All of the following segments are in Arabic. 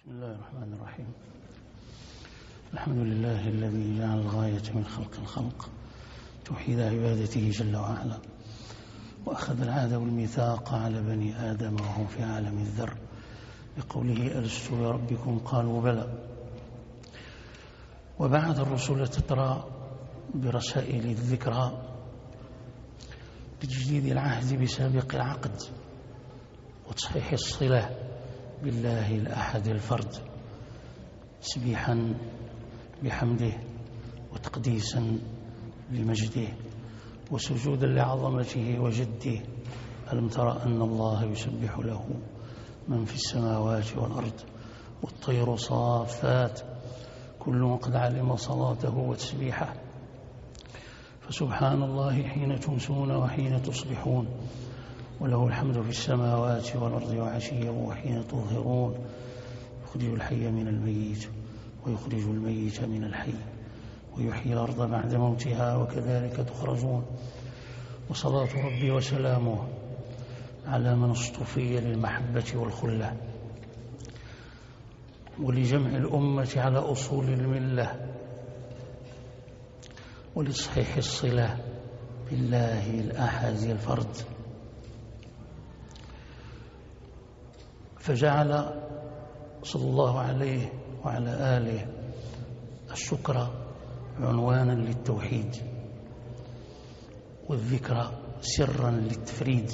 بسم الله الرحمن الرحيم. الحمد لله الذي جعل الغاية من خلق الخلق توحيد عبادته جل وعلا، وأخذ العهد والميثاق على بني آدم وهم في عالم الذر بقوله ألست بربكم قالوا بلى، وبعث الرسل تترى برسائل الذكرى لتجديد العهد بسابق العقد وتصحيح الصلة بالله الأحد الفرد، تسبيحا بحمده وتقديسا لمجده وسجودا لعظمته وجده. ألم تر أن الله يسبح له من في السماوات والأرض والطير صافات كل قد علم صلاته وتسبيحه، فسبحان الله حين تمسون وحين تصبحون، وله الحمد في السماوات والأرض وعشيا وحين تظهرون، يخرج الحي من الميت ويخرج الميت من الحي ويحيي الأرض بعد موتها وكذلك تخرجون. وصلاة ربي وسلامه على من اصطفي للمحبة والخلة ولجمع الأمة على أصول الملة ولتصحيح الصلة بالله الأحد الفرد، فجعل صلى الله عليه وعلى آله الشكر عنوانا للتوحيد والذكر سرا للتفريد،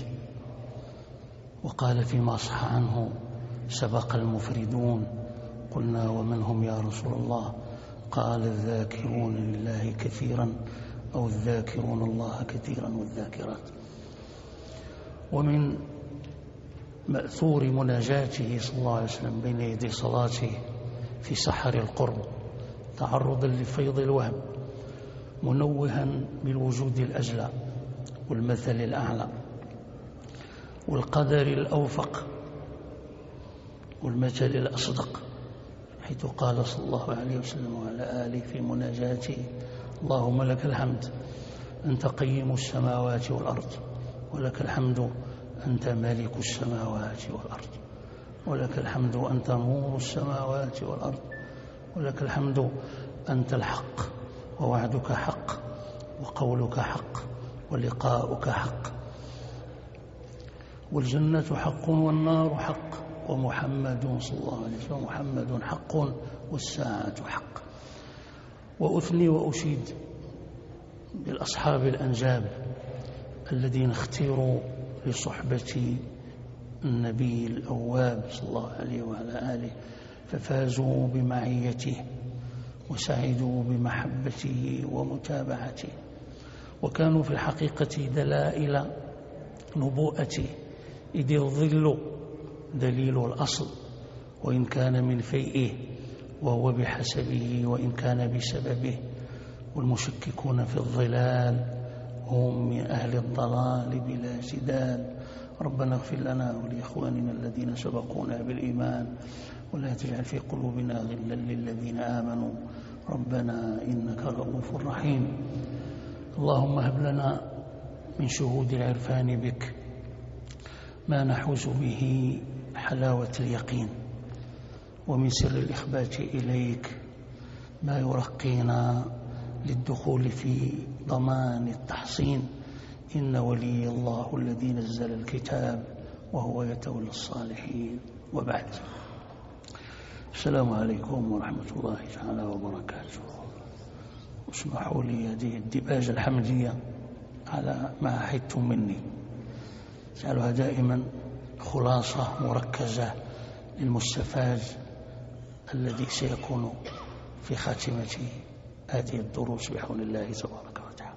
وقال فيما صح عنه سبق المفردون، قلنا ومن هم يا رسول الله؟ قال الذاكرون لله كثيرا أو الذاكرون الله كثيرا والذاكرات. ومن مأثور مناجاته صلى الله عليه وسلم بين يدي صلاته في سحر القرب تعرضا لفيض الوهم منوها بالوجود الأجلى والمثل الأعلى والقدر الأوفق والمثل الأصدق، حيث قال صلى الله عليه وسلم وعلى آله في مناجاته: اللهم لك الحمد أنت قيم السماوات والأرض، ولك الحمد أنت مالك السماوات والأرض، ولك الحمد أنت نور السماوات والأرض، ولك الحمد أنت الحق ووعدك حق وقولك حق ولقاؤك حق، والجنة حق والنار حق ومحمد صلى الله عليه وسلم محمد حق والساعة حق. وأثني وأشيد بالأصحاب الأنجاب الذين اختيروا لصحبة النبي الأواب صلى الله عليه وعلى آله ففازوا بمعيته وسعدوا بمحبته ومتابعته، وكانوا في الحقيقة دلائل نبوءته، إذ الظل دليل الأصل وإن كان من فيئه، وهو بحسبه وإن كان بسببه، والمشككون في الظلال هم من أهل الضلال بلا جدال. ربنا اغفر لنا ولإخواننا الذين سبقونا بالإيمان ولا تجعل في قلوبنا غلا للذين آمنوا ربنا إنك رؤوف رحيم. اللهم هب لنا من شهود العرفان بك ما نحوز به حلاوة اليقين، ومن سر الإخبات إليك ما يرقينا للدخول في ضمان التحصين. إن ولي الله الذي نزل الكتاب وهو يتولى الصالحين، وبعد. السلام عليكم ورحمة الله تعالى وبركاته. اسمحوا لي هذه الدباجة الحمدية على ما أحدتم مني، جعلها دائما خلاصة مركزة للمستفاد الذي سيكون في خاتمة هذه الدروس بحول الله تبارك وتعالى.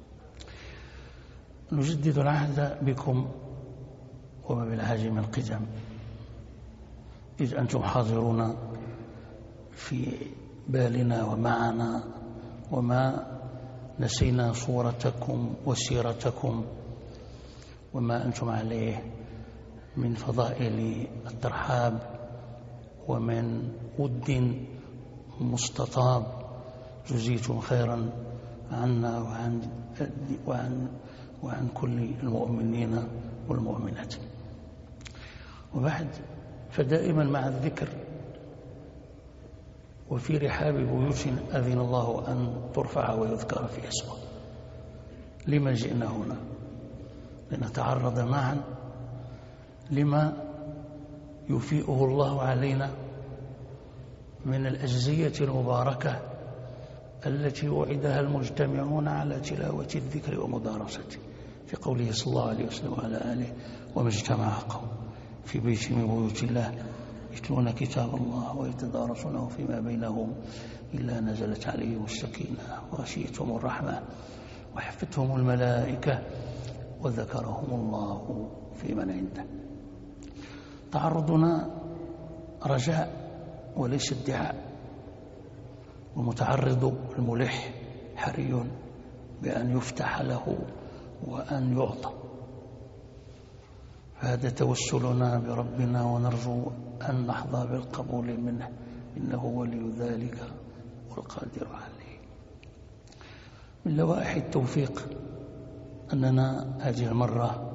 نجدد العهد بكم وما بالعاجم القدم، إذ أنتم حاضرون في بالنا ومعنا، وما نسينا صورتكم وسيرتكم وما أنتم عليه من فضائل الترحاب ومن ود مستطاب، جزيتم خيرا عنا وعن كل المؤمنين والمؤمنات. وبعد، فدائما مع الذكر وفي رحاب بيوت أذن الله أن ترفع ويذكر في اسمه. لما جئنا هنا؟ لنتعرض معا لما يفيئه الله علينا من الأجزية المباركة التي وعدها المجتمعون على تلاوة الذكر ومدارسته، في قوله صلى الله عليه وسلم وعلى آله: وما اجتمع قوم في بيت من بيوت الله يتلون كتاب الله ويتدارسونه فيما بينهم إلا نزلت عليهم السكينة وغشيتهم الرحمة وحفتهم الملائكة وذكرهم الله في من عنده. تعرضنا رجاء وليس ادعاء، والمتعرض الملح حري بأن يفتح له وأن يعطى. هذا توسلنا بربنا ونرجو أن نحظى بالقبول منه، إنه ولي ذلك والقادر عليه. من لوائح التوفيق أننا هذه المرة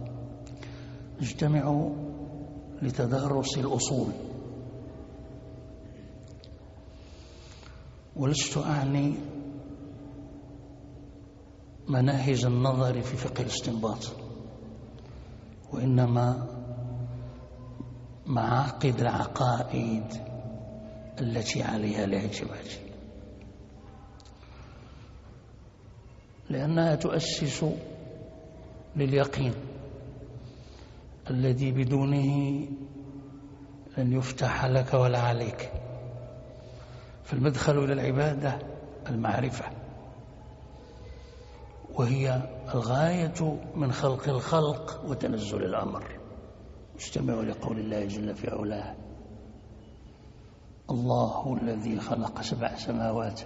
نجتمع لتدارس الأصول، ولست أعني مناهج النظر في فقه الاستنباط، وإنما معاقد العقائد التي عليها الاعتماد، لأنها تؤسس لليقين الذي بدونه لن يفتح لك ولا عليك. فالمدخل إلى العبادة المعرفة، وهي الغاية من خلق الخلق وتنزل الأمر. استمع لقول الله جل في علاه: الله الذي خلق 7 سماوات،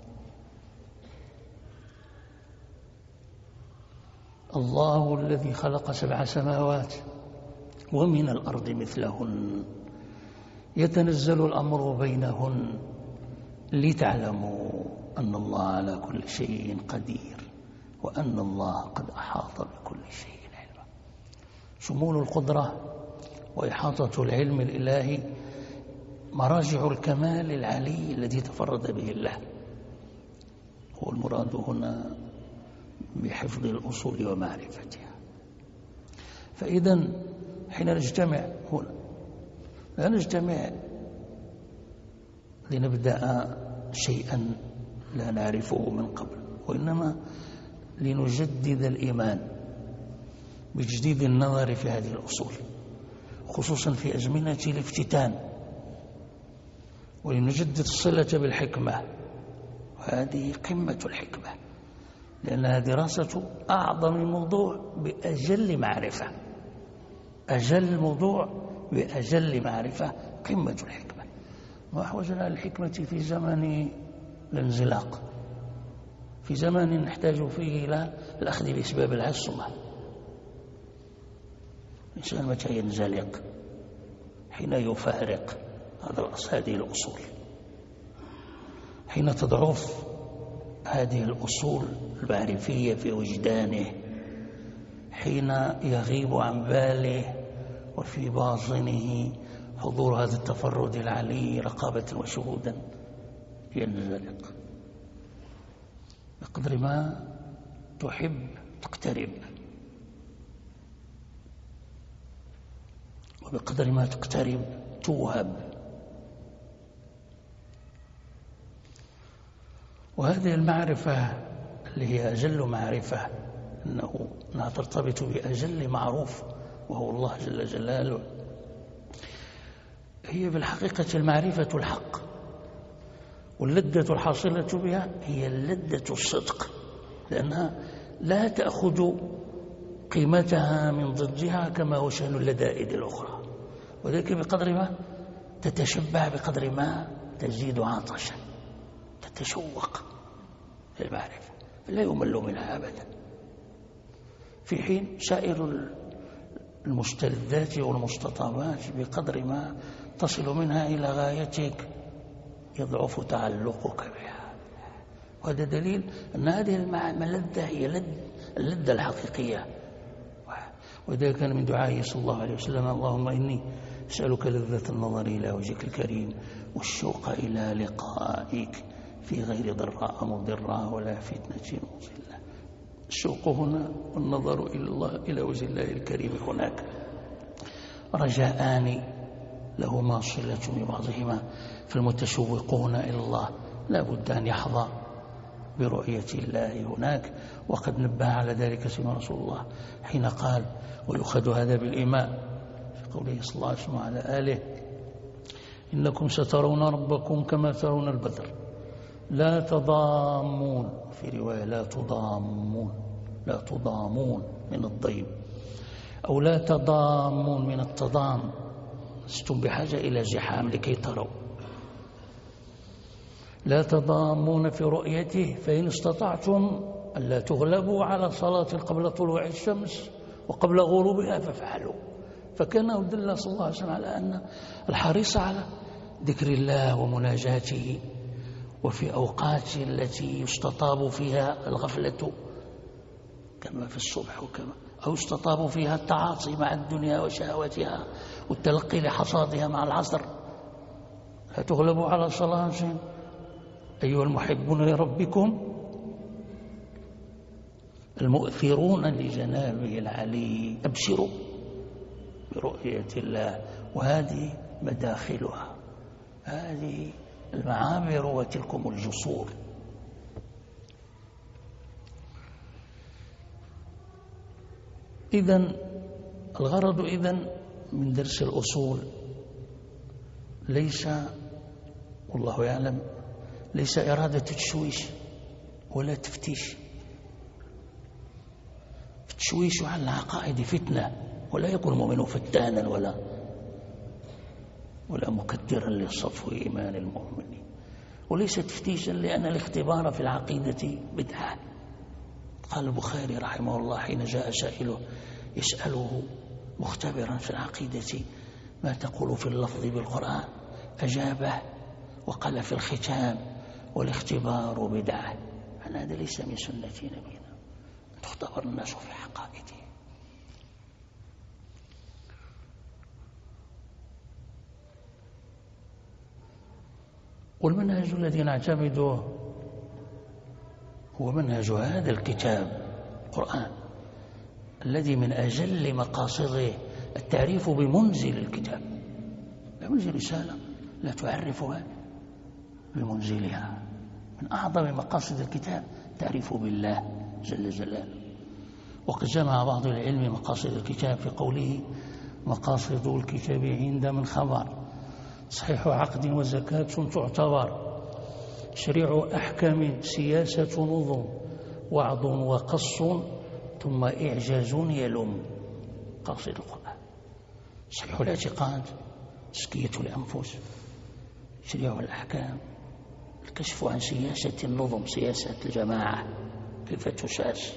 الله الذي خلق 7 سماوات ومن الأرض مثلهن يتنزل الأمر بينهن لتعلموا أن الله على كل شيء قدير وأن الله قد أحاط بكل شيء علما. شمول القدرة وإحاطة العلم الإلهي مراجع الكمال العلي الذي تفرد به الله، هو المراد هنا بحفظ الأصول ومعرفتها. فإذا حين نجتمع هنا لا نجتمع لنبدأ شيئا لا نعرفه من قبل، وإنما لنجدد الإيمان بتجديد النظر في هذه الأصول، خصوصا في أزمنة الافتتان، ولنجدد الصلة بالحكمة، وهذه قمة الحكمة، لأنها دراسة أعظم موضوع بأجل معرفة، أجل موضوع بأجل معرفة، قمة الحكمة. ما أحوجنا للحكمة في زمن الانزلاق، في زمن نحتاج فيه إلى الأخذ بأسباب العصمة. الإنسان متى ينزلق؟ حين يفارق هذه الأصول، حين تضعف هذه الأصول المعرفية في وجدانه، حين يغيب عن باله وفي باطنه حضور هذا التفرد العلي رقابة وشهودا، ينزلق. بقدر ما تحب تقترب، وبقدر ما تقترب توهب. وهذه المعرفة اللي هي أجل معرفة، أنها ترتبط بأجل معروف وهو الله جل جلاله، هي بالحقيقة المعرفة الحق، واللذة الحاصلة بها هي اللذة الصدق، لأنها لا تأخذ قيمتها من ضدها كما هو شأن اللذائذ الأخرى، وذلك بقدر ما تتشبع بقدر ما تزيد عطشا، تتشوق للمعرفة، لا يمل منها أبدا. في حين سائر المستلذات والمستطابات بقدر ما تصل منها إلى غايتك يضعف تعلقك بها. وهذا دليل أن هذه اللذة هي اللذة الحقيقية. وذلك كان من دعائه صلى الله عليه وسلم: اللهم إني أسألك لذة النظر إلى وجهك الكريم والشوق إلى لقائك في غير ضراء مضرة ولا فتنة مضلة. الشوق هنا والنظر إلى الله، إلى وجه الله الكريم هناك، رجاءان لهما صلة ببعضهما، فالمتشوقون إلى الله لا بد أن يحظى برؤية الله هناك. وقد نبه على ذلك سيدنا رسول الله حين قال، ويؤخذ هذا بالإيمان في قوله صلى الله عليه وسلم على آله: إنكم سترون ربكم كما ترون البدر لا تضامون، في رواية لا تضامون، لا تضامون من الضيم، أو لا تضامون من التضام، لستم بحاجة إلى زحام لكي تروا. لا تضامون في رؤيته، فإن استطعتم ألا تغلبوا على صلاة قبل طلوع الشمس وقبل غروبها فافعلوا. فكان دل صلى الله عليه وسلم على أن الحريص على ذكر الله ومناجاته، وفي أوقات التي يستطاب فيها الغفلة كما في الصبح وكما، أو يستطاب فيها التعاطي مع الدنيا وشهواتها والتلقي لحصادها مع العصر. لا تغلبوا على صلاة أيها المحبون لربكم المؤثرون لجنابه العلي، أبشروا برؤية الله. وهذه مداخلها، هذه المعابر وتلكم الجسور. إذن الغرض من درس الأصول ليس، والله يعلم، ليس إرادة تشويش ولا تفتيش. التشويش على العقائد فتنة، ولا يكون المؤمن فتانا ولا مكدرا لصفو إيمان المؤمن، وليس تفتيشا لأن الاختبار في العقيدة بدعة. قال البخاري رحمه الله حين جاء سائله يسأله مختبرا في العقيدة: ما تقول في اللفظ بالقرآن؟ أجابه وقال: في الختام والاختبار بدعة. هذا ليس من سنة نبينا، تختبر الناس في حقائقهم. والمنهج الذي نعتمده هو منهج هذا الكتاب القرآن، الذي من أجل مقاصده التعريف بمنزل الكتاب. لا منزل رسالة لا تعرفها بمنزلها. من أعظم مقاصد الكتاب تعريف بالله جل جلاله. وقد جمع بعض العلم مقاصد الكتاب في قوله: مقاصد الكتاب عند من خبر، صحيح عقد وزكاة تعتبر، تشريع أحكام سياسة نظم، وعظ وقص ثم إعجاز يلم. قاصد القرآن صحيح الاعتقاد، تزكية الأنفس، تشريع الأحكام، الكشف عن سياسة النظم، سياسة الجماعة كيف تساس،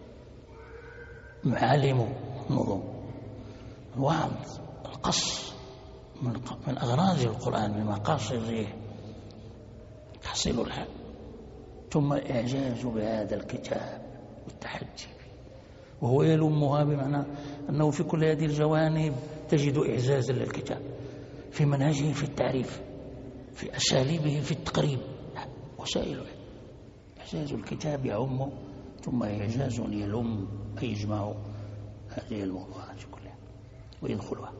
معالم النظم، الوعظ، القص من أغراض القرآن، من مقاصده تحصيل الحق، ثم إعجاز بهذا الكتاب والتحدي، وهو يلمها بمعنى أنه في كل هذه الجوانب تجد إعزازا للكتاب، في منهجه في التعريف، في أساليبه في التقريب، وسائله. إعجاز الكتاب يعم، ثم إعجاز يلم، أي يجمع هذه الموضوعات كلها ويدخلها.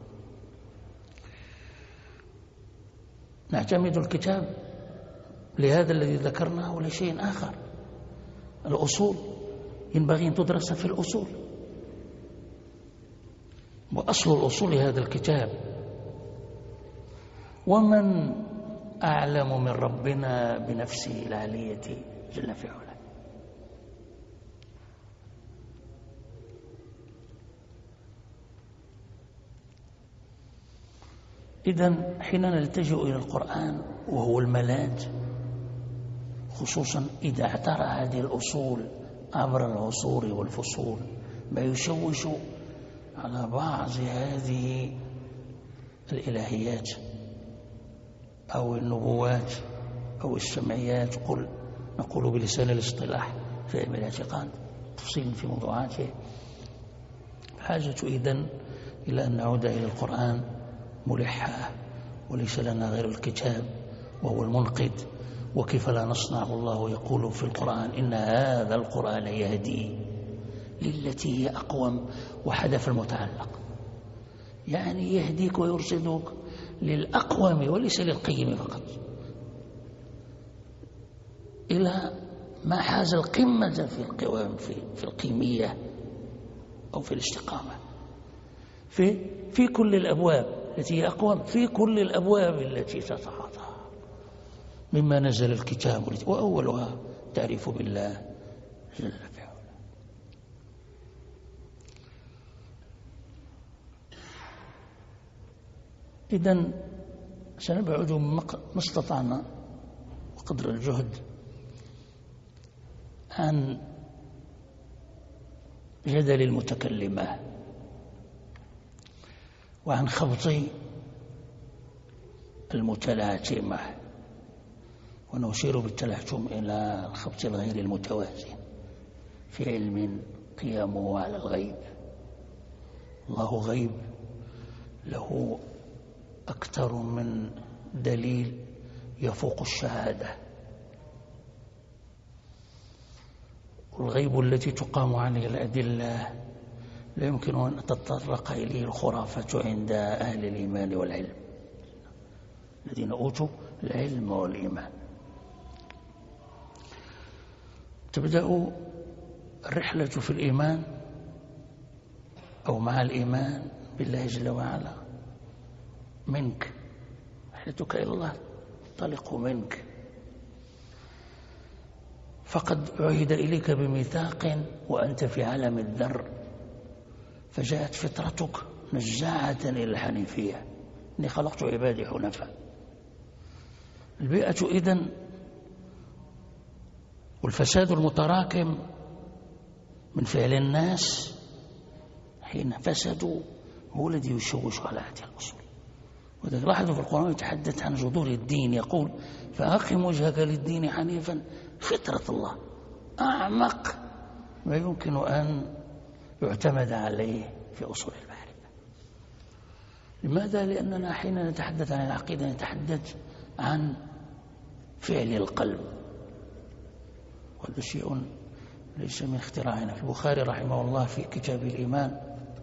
نعتمد الكتاب لهذا الذي ذكرناه ولشيء آخر. الأصول ينبغي أن تدرس في الأصول، وأصل الأصول هذا الكتاب. ومن أعلم من ربنا بنفسه العالية جل في علاه. إذن حين نلتجئ إلى القرآن وهو الملاذ، خصوصا إذا اعترى هذه الأصول عبر العصور والفصول ما يشوش على بعض هذه الإلهيات أو النبوات أو السمعيات، نقول بلسان الاصطلاح في علم الاعتقاد، تفصيل في موضوعاته. حاجة إذن إلى أن نعود إلى القرآن ملحة وليس لنا غير الكتاب وهو المنقذ. وكيف لا نصنع؟ الله يقول في القرآن إن هذا القرآن يهدي للتي هي أقوم، وحذف المتعلق، يعني يهديك ويرشدك للأقوم وليس للقيم فقط، إلى ما حاز القمة في القيمية أو في الاستقامة في كل الأبواب التي هي أقوم، في كل الأبواب التي تتعاطى مما نزل الكتاب، وأولها تعريف بالله جل في علاه. إذن سنبعد ما استطعنا وقدر الجهد عن جدل المتكلمة وعن خبط المتلاتمة، ونشير بالتلاتم إلى الخبط الغير المتوازن في علم قيامه على الغيب. الله غيب، له أكثر من دليل يفوق الشهادة، والغيب التي تقام عليه الأدلة لا يمكن أن تتطرق إليه الخرافة عند أهل الإيمان والعلم الذين أوتوا العلم والإيمان. تبدأ الرحلة في الإيمان أو مع الإيمان بالله جل وعلا منك، رحلتك إلى الله تنطلق منك، فقد عهد إليك بميثاق وأنت في عالم الذر، فجاءت فطرتك نزاعة إلى الحنيفية، إني خلقت عبادي حنفاء. البيئة إذن والفساد المتراكم من فعل الناس حين فسدوا هو الذي يشوش على هذه الأصول. وذلك لاحظوا في القرآن يتحدث عن جذور الدين، يقول فأقم وجهك للدين حنيفا فطرة الله، أعمق ما يمكن أن يعتمد عليه في أصول المعرفة. لماذا؟ لأننا حين نتحدث عن العقيدة نتحدث عن فعل القلب، وهذا شيء ليس من اختراعنا. في البخاري رحمه الله في كتاب الإيمان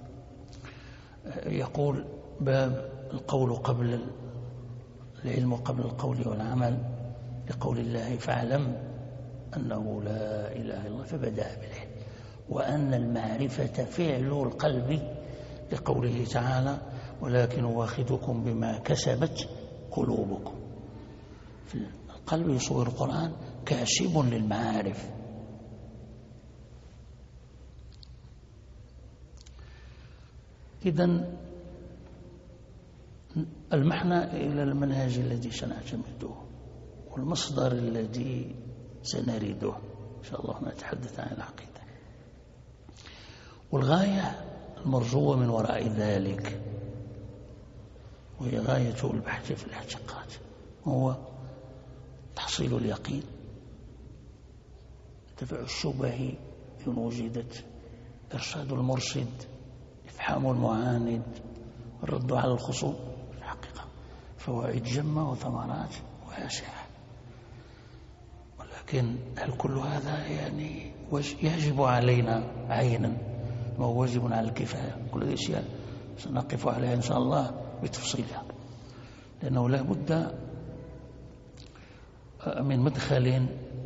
يقول باب القول قبل العلم قبل القول والعمل، لقول الله فاعلم أنه لا إله إلا الله فبدأ بالعلم، وأن المعرفة فعل القلب، لقوله تعالى ولكن واخذكم بما كسبت قلوبكم. في القلب يصور القرآن كاشب للمعارف. إذن المحنى إلى المنهج الذي سنعتمده والمصدر الذي سنريده إن شاء الله نتحدث عن العقيدة، والغاية المرجوة من وراء ذلك وهي غاية البحث في الاعتقاد، هو تحصيل اليقين، دفع الشبه إن وجدت، إرشاد المرشد، إفحام المعاند، الرد على الخصوم. في الحقيقة فوائد جمة وثمرات واسعة، ولكن هل كل هذا يعني يجب علينا عينا؟ ما هو واجب على الكفاية؟ كل هذه الأشياء سنقف عليها إن شاء الله بتفصيلها، لأنه لا بد من مدخل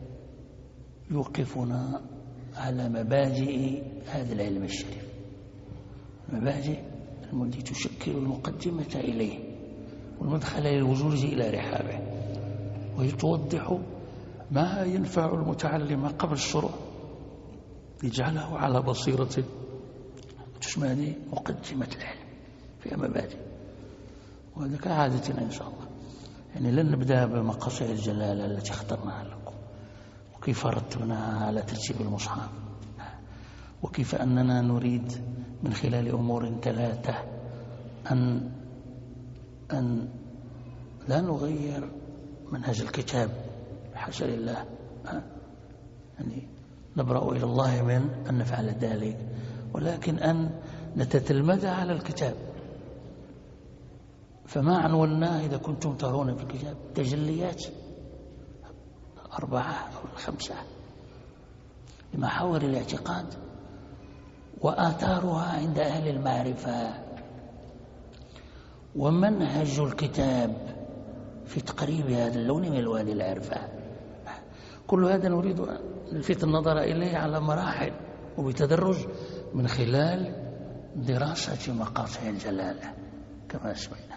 يوقفنا على مبادئ هذا العلم الشريف، المبادئ التي تشكل المقدمة إليه والمدخل للوجود إلى رحابه، وهي توضح ما ينفع المتعلم قبل الشروع، يجعله على بصيرة تشمل مقدمة العلم فيها مبادئ. وهذا كعادتنا إن شاء الله، يعني لن نبدأ بمقاصد الجلالة التي اخترناها لكم، وكيف رتبناها على ترتيب المصحف، وكيف أننا نريد من خلال أمور ثلاثة أن لا نغير منهج الكتاب حاشا لله، يعني نبرأ إلى الله من أن نفعل ذلك، ولكن أن نتتلمذ على الكتاب فما عنوناه إذا كنتم ترون في الكتاب تجليات 4 أو 5 لمحاور الاعتقاد وآثارها عند أهل المعرفة، ومنهج الكتاب في تقريب هذا اللون من ألوان العرفان. كل هذا نريد أن نلفت النظر إليه على مراحل وبتدرج من خلال دراسة مقاصد الجلالة كما سمعنا.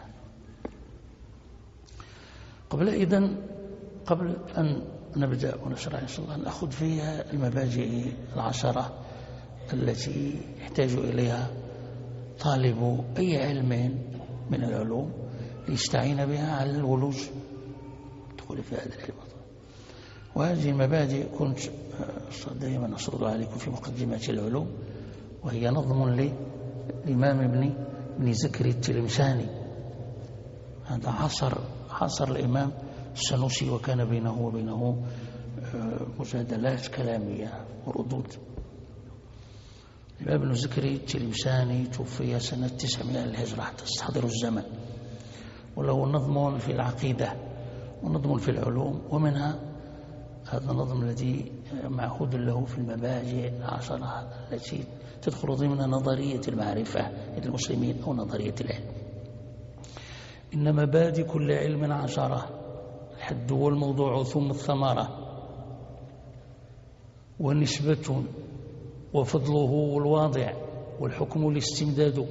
قبل أن نبدأ ونشرح إن شاء الله نأخذ فيها المبادئ 10 التي يحتاج إليها طالب أي علم من العلوم ليستعين بها على الولوج دخول في هذا العلم. وهذه المبادئ كنت دائما أسردها عليكم في مقدمة العلوم، وهي نظم للإمام ابن زكري التلمساني. هذا عصر الإمام السنوسي، وكان بينه وبينه مجادلات كلامية وردود. الإمام ابن زكري التلمساني توفي سنة 900 للهجرة حتى تستحضر الزمن، وله نظم في العقيدة ونظم في العلوم، ومنها هذا النظم الذي معهود له في المبادئ 10 التي تدخل ضمن نظرية المعرفة للمسلمين أو نظرية العلم. إن مبادئ كل علم 10: الحد والموضوع ثم الثمرة، ونسبة وفضله والواضع، والحكم الاستمداد،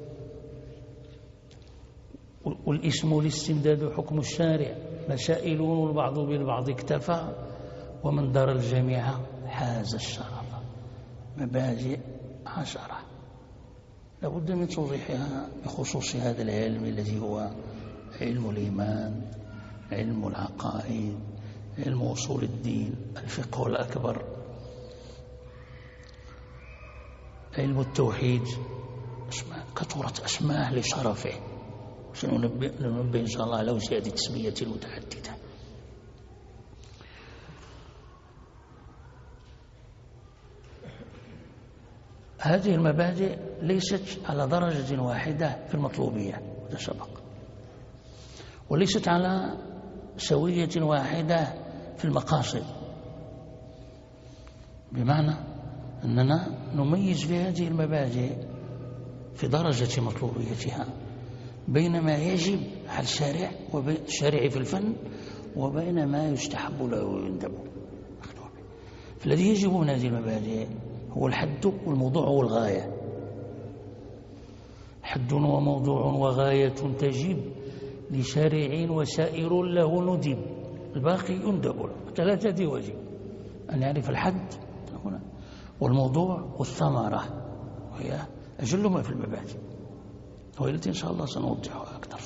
والاسم الاستمداد حكم الشارع، مسائل والبعض بالبعض اكتفى، ومن دار الجميع حاز الشرف. مبادئ 10 لابد من توضيحها بخصوص هذا العلم الذي هو علم الإيمان، علم العقائد، علم أصول الدين، الفقه الأكبر، علم التوحيد. كثرت أسماء لشرفه، سننبه إن شاء الله على زيادة تسمية متعددة. هذه المبادئ ليست على درجة واحدة في المطلوبية، وده سبق، وليست على سوية واحدة في المقاصد، بمعنى أننا نميز في هذه المبادئ في درجة مطلوبيتها بين ما يجب على الشارع في الفن وبين ما يستحب له ويندب. فالذي يجب من هذه المبادئ هو الحد والموضوع والغاية. حد وموضوع وغاية تجب لشارع وسائر له ندب، الباقي يندب له. 3 واجب: أن يعرف الحد هنا والموضوع والثمرة، وهي أجل ما في المبادئ، وهي التي إن شاء الله سنوضحها أكثر.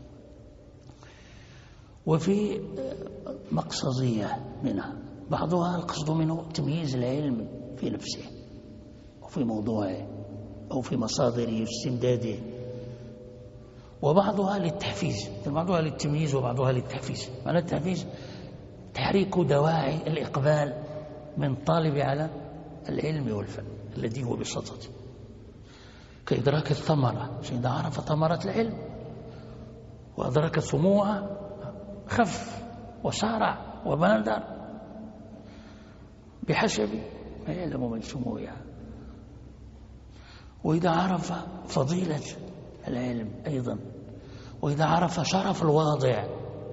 وفي مقصدية منها، بعضها القصد منه تمييز العلم في نفسه وفي موضوعه أو في مصادره واستمداده، وبعضها للتحفيز، بعضها للتمييز وبعضها للتحفيز. معنى التحفيز تحريك دواعي الإقبال من طالب على العلم والفن الذي هو بسطته، كإدراك الثمرة. إذا عرف ثمرة العلم وأدرك ثموها خف وسارع وبادر بحسب ما يعلم من سموها. وإذا عرف فضيلة العلم أيضا، وإذا عرف شرف الواضع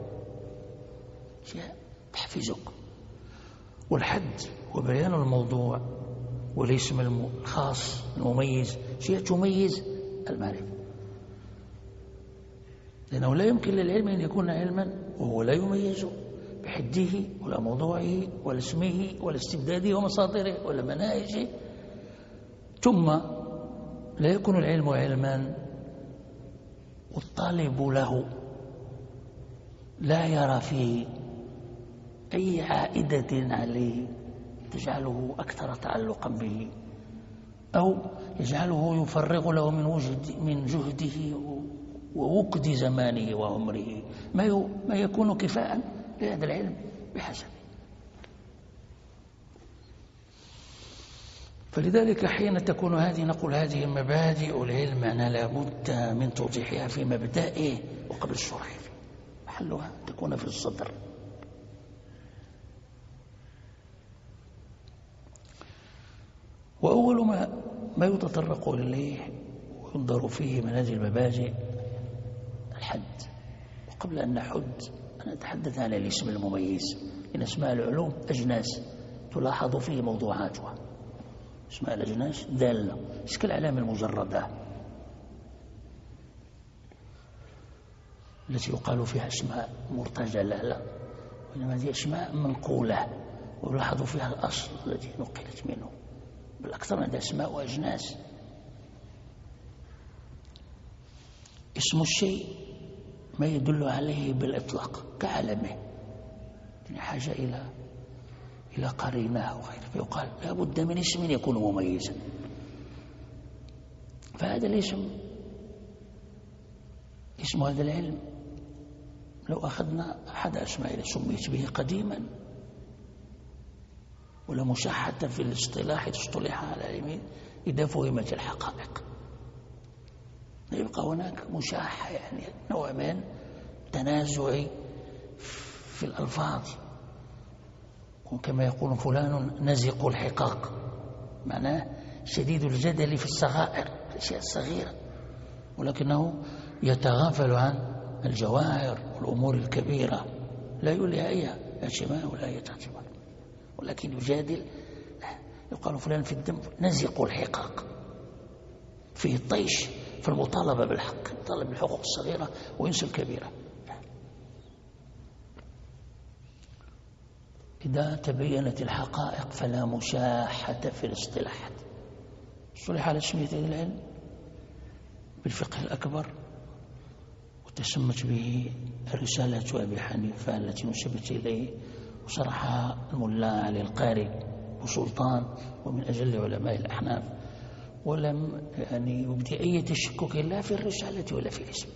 تحفيزك. والحد وبيان الموضوع والاسم الخاص المميز شيء تميز المعرفة، لأنه لا يمكن للعلم أن يكون علما وهو لا يميز بحده ولا موضوعه ولا اسمه ولا استبداده ومصادره ولا مناهجه. ثم لا يكون العلم علما والطالب له لا يرى فيه أي عائدة عليه تجعله أكثر تعلقا به، أو يجعله يفرغ له من جهده ووقت زمانه وعمره ما يكون كفاء لهذا العلم بحسبه. فلذلك حين تكون هذه نقول هذه مبادئ العلم أنا لابد من توضيحها في مبدئه وقبل الشرح محلها تكون في الصدر. وأول ما يتطرق إليه وينظر فيه من هذه المبادئ الحد. وقبل أن نحد أنا أتحدث عن الاسم المميز. إن أسماء العلوم أجناس تلاحظ فيه موضوعاتها. اسماء الأجناس دالة شكل الأعلام المجردة التي يقال فيها اسماء مرتجلة، لا، وإنما هذه اسماء منقولة ويلاحظ فيها الأصل الذي نقلت منه. بالأكثر من أسماء وأجناس. اسم الشيء ما يدل عليه بالإطلاق كعلمه، يعني حاجة إلى قرينة وغيره، فيقال لا بد من اسم يكون مميزا. فهذا الاسم اسم هذا العلم لو أخذنا أحد أسماء سميت به قديما ولا مشاحة في الاصطلاح تصطلح على العلم إذا فهمت الحقائق. يبقى هناك مشاحة، يعني نوع من تنازع في الألفاظ، وكما يقول فلان نزق الحقاق، معناه شديد الجدل في الصغائر، في الأشياء الصغيرة، ولكنه يتغافل عن الجواهر والأمور الكبيرة، لا يولي أي اهتمام ولا أي اهتمام، ولكن يجادل. يقال فلان في الدم نزق الحقاق، فيه الطيش في المطالبة بالحق، طالب الحقوق الصغيرة وينسى الكبيرة. إذا تبينت الحقائق فلا مشاحة في الاصطلاحات. اصطلح على تسمية العلم بالفقه الأكبر، وتسمت به رسالة أبي حنيفة التي نسبت إليه، وشرحها الملا علي القاري وسلطان ومن أجل علماء الأحناف، ولم يعني يبدي أي تشكك لا في الرسالة ولا في الاسم.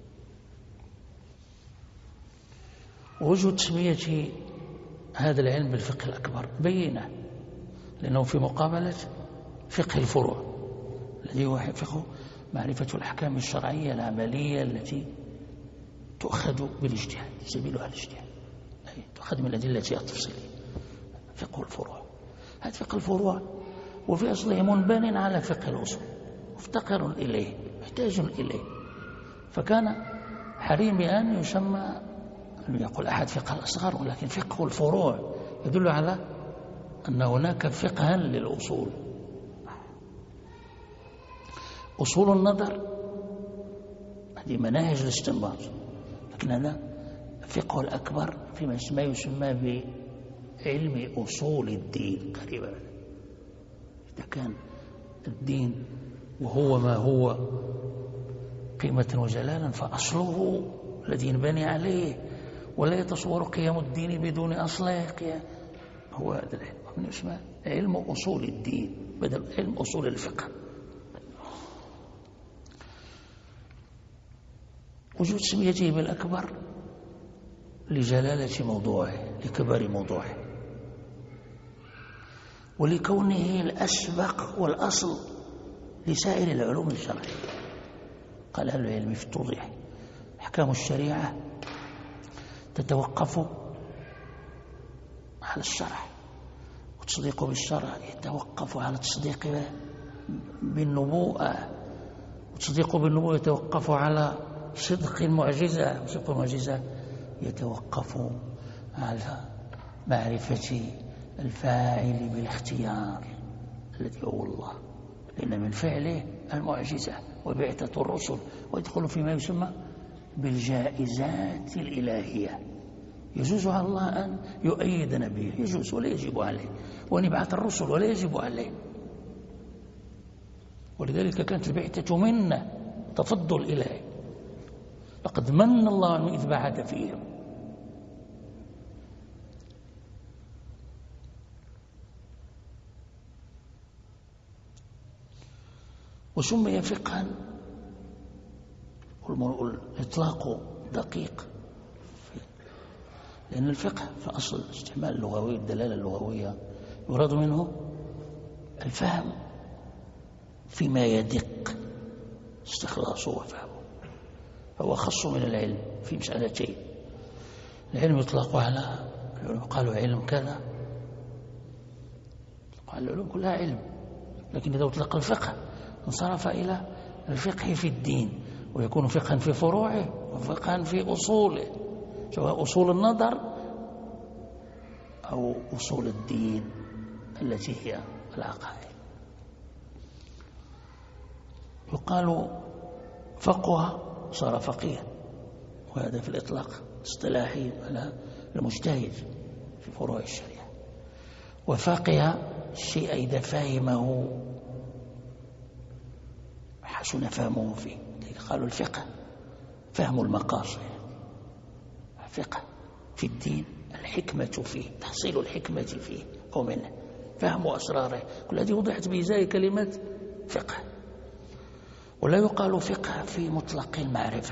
ووجه تسمية هذا العلم بالفقه الأكبر بينه، لأنه في مقابلة فقه الفروع الذي هو فقه معرفة الأحكام الشرعية العملية التي تؤخذ بالاجتهاد، سبيلها الاجتهاد، أي تؤخذ من الأدلة التفصيلية. فقه الفروع، هذا فقه الفروع وفي أصله منبن على فقه الأصول، مفتقر إليه، محتاج إليه، فكان حريم بأن يسمى يقول أحد فقه الأصغر، ولكن فقه الفروع يدل على أن هناك فقها للأصول. أصول النظر هذه مناهج الاستنباط، لكن هذا فقه الأكبر فيما يسمى بعلم أصول الدين قريبا. إذا كان الدين وهو ما هو قيمة وجلالا فأصله الذي ينبني عليه، ولا يتصور قيام الدين بدون أصله. هو هذا العلم يسمى علم أصول الدين بدل علم أصول الفقه. وجود سميته بالأكبر لجلالة موضوعه، لكبر موضوعه، ولكونه الأسبق والأصل لسائر العلوم الشرعية. قال أهل العلم في التوضيح: أحكام الشريعة تتوقف على الشرع، والتصديق بالشرع يتوقف على التصديق بالنبوءة، والتصديق بالنبوءة يتوقف على صدق المعجزة، وصدق المعجزة يتوقف على معرفة الفاعل بالاختيار الذي هو الله، لأن من فعله المعجزة وبعثة الرسل، ويدخل فيما يسمى بالجائزات الإلهية. يجوز على الله أن يؤيد نبيه، يجوز ولا يجب عليه، وأن يبعث الرسل ولا يجب عليه. ولذلك كانت البعثة منة، تفضل إلهي، لقد من الله أنه إذ بعث فيهم. وسمي فقها، والإطلاق دقيق، لأن الفقه في أصل الاستعمال اللغوي، الدلالة اللغوية، يراد منه الفهم فيما يدق استخلاصه وفهمه، فهو أخص من العلم في مسألتين. العلم يطلق على، قالوا علم كذا، قال العلوم كلها علم، لكن إذا أطلق الفقه انصرف إلى الفقه في الدين، ويكون فقها في فروعه وفقها في أصوله، سواء أصول النظر أو أصول الدين التي هي العقائد. يقال فقه صار فقيه، وهذا في الإطلاق اصطلاحي على المجتهد في فروع الشريعة. وفقه الشيء إذا فهمه حسن فهمه فيه، قالوا الفقه فهم المقاصد، فقه في الدين الحكمة فيه، تحصيل الحكمة فيه أو منه، فهم أسراره، كل هذه وضحت بإزاء كلمة فقه. ولا يقال فقه في مطلق المعرفة.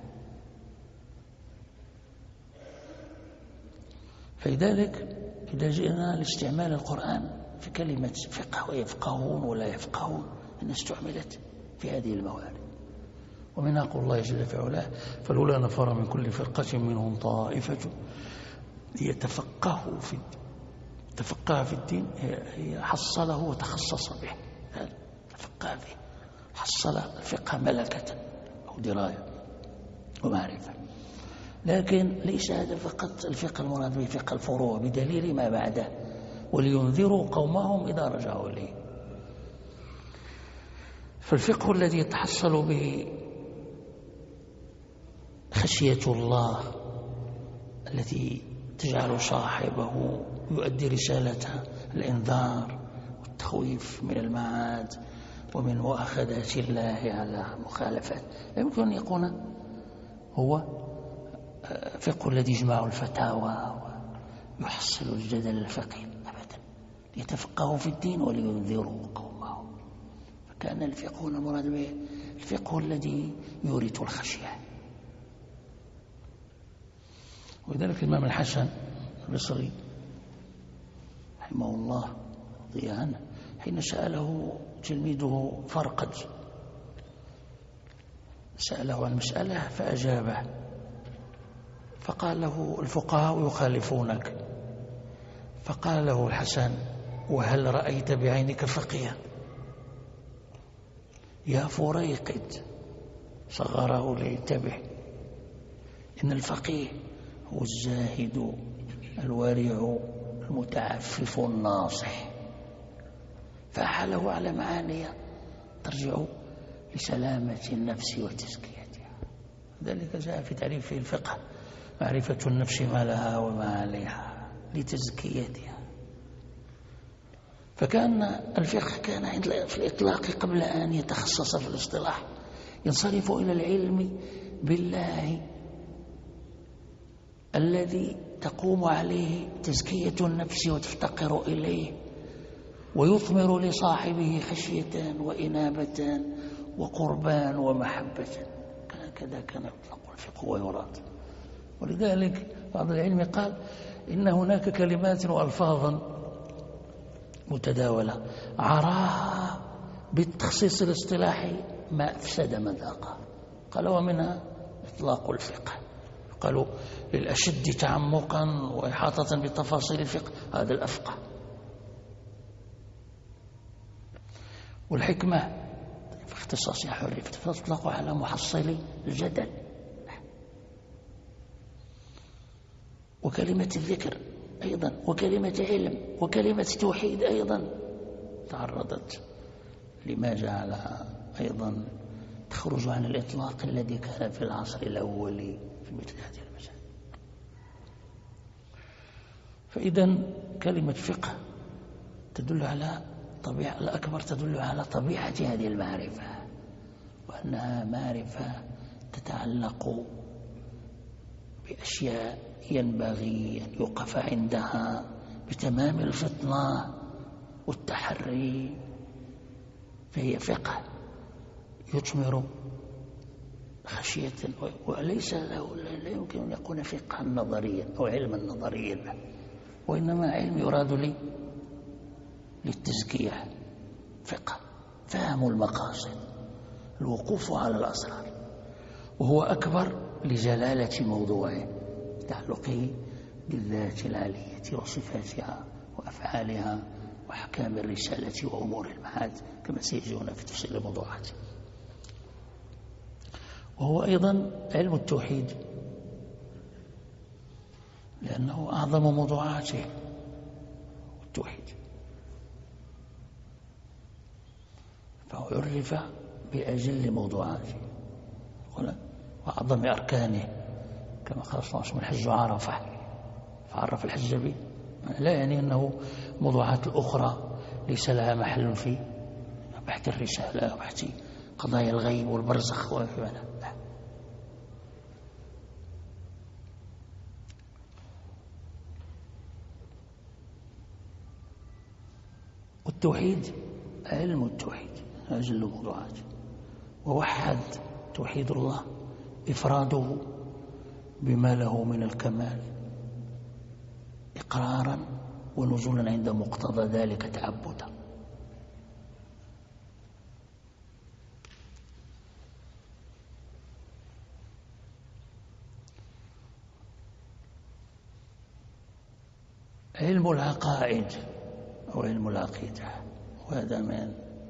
فلذلك إذا جئنا لاستعمال القرآن في كلمة فقه ويفقهون ولا يفقهون، أن استعملت في هذه الموارد. ومنها قول الله جل في علاه: فلولا نفر من كل فرقة منهم طائفة ليتفقهوا في تفقه في الدين، هي حصله وتخصص به، تفقه به، حصل الفقه ملكة أو دراية ومعرفة. لكن ليس هذا فقط الفقه المراد به فقه الفروع، بدليل ما بعده: ولينذروا قومهم إذا رجعوا إليه. فالفقه الذي يتحصل به خشية الله التي تجعل صاحبه يؤدي رسالة الإنذار والتخويف من المعاد ومن مؤاخذات الله على مخالفات، لا يمكن أن يكون هو فقه الذي يجمع الفتاوى ويحصل الجدل الفقهي أبدا. يتفقهوا في الدين ولينذروا قومهم. فكان الفقه المراد به الفقه الذي يورث الخشية. ولذلك الإمام الحسن البصري رحمه الله رضي عنه حين سأله تلميذه فرقد، سأله عن مسألة فأجابه، فقال له: الفقهاء يخالفونك. فقال له الحسن: وهل رأيت بعينك فقيها؟ يا فريقد، صغره لينتبه، إن الفقيه هو الزاهد الورع المتعفف الناصح، فأحاله على معاني ترجع لسلامة النفس وتزكيتها. ذلك جاء في تعريف الفقه: معرفة النفس ما لها وما عليها لتزكيتها. فكان الفقه كان في الإطلاق قبل أن يتخصص في الاصطلاح ينصرف إلى العلم بالله الذي تقوم عليه تزكية النفس وتفتقر إليه، ويثمر لصاحبه خشية وإنابة وقربان ومحبة. كذا كان يطلق الفقه ويراد. ولذلك بعض العلم قال إن هناك كلمات وألفاظا متداولة عراها بالتخصيص الاصطلاحي ما أفسد مذاقها. قال ومنها إطلاق الفقه، قالوا للأشد تعمقا وإحاطة بتفاصيل الفقه هذا الأفقه. والحكمة في اختصاصها حرية تطلق على محصل الجدل. وكلمة الذكر أيضا، وكلمة علم، وكلمة توحيد أيضا تعرضت لما جعل أيضا تخرج عن الإطلاق الذي كان في العصر الأول في مثل هذه المسائل. فإذا كلمة فقه تدل على طبيعة الأكبر، تدل على طبيعة هذه المعرفة، وأنها معرفة تتعلق بأشياء ينبغي أن يوقف عندها بتمام الفطنة والتحري. فهي فقه يثمر خشية، وليس له لا يمكن أن يكون فقها نظريا أو علما نظريا، وإنما علم يراد للتزكية فقه، فهم المقاصد، الوقوف على الأسرار، وهو أكبر لجلالة موضوعه، تعلقه بالذات العالية وصفاتها وأفعالها وأحكام الرسالة وأمور المعاد كما سيجينا في تفصيل الموضوعات. وهو أيضا علم التوحيد، لأنه أعظم موضوعاته التوحيد، فهو عرف بأجل موضوعاته وأعظم أركانه، كما قال صلى الله عليه وسلم: الحج عرفة، فعرف الحج به، لا يعني أنه موضوعات الأخرى ليس لها محل في بحث الرسالة وبحث قضايا الغيب والبرزخ وفيها. والتوحيد علم التوحيد أجل الموضوعات، ووحد توحيد الله إفراده بما له من الكمال إقرارا ونزولا عند مقتضى ذلك تعبدا. علم العقائد أو علم العقيدة، وهذا من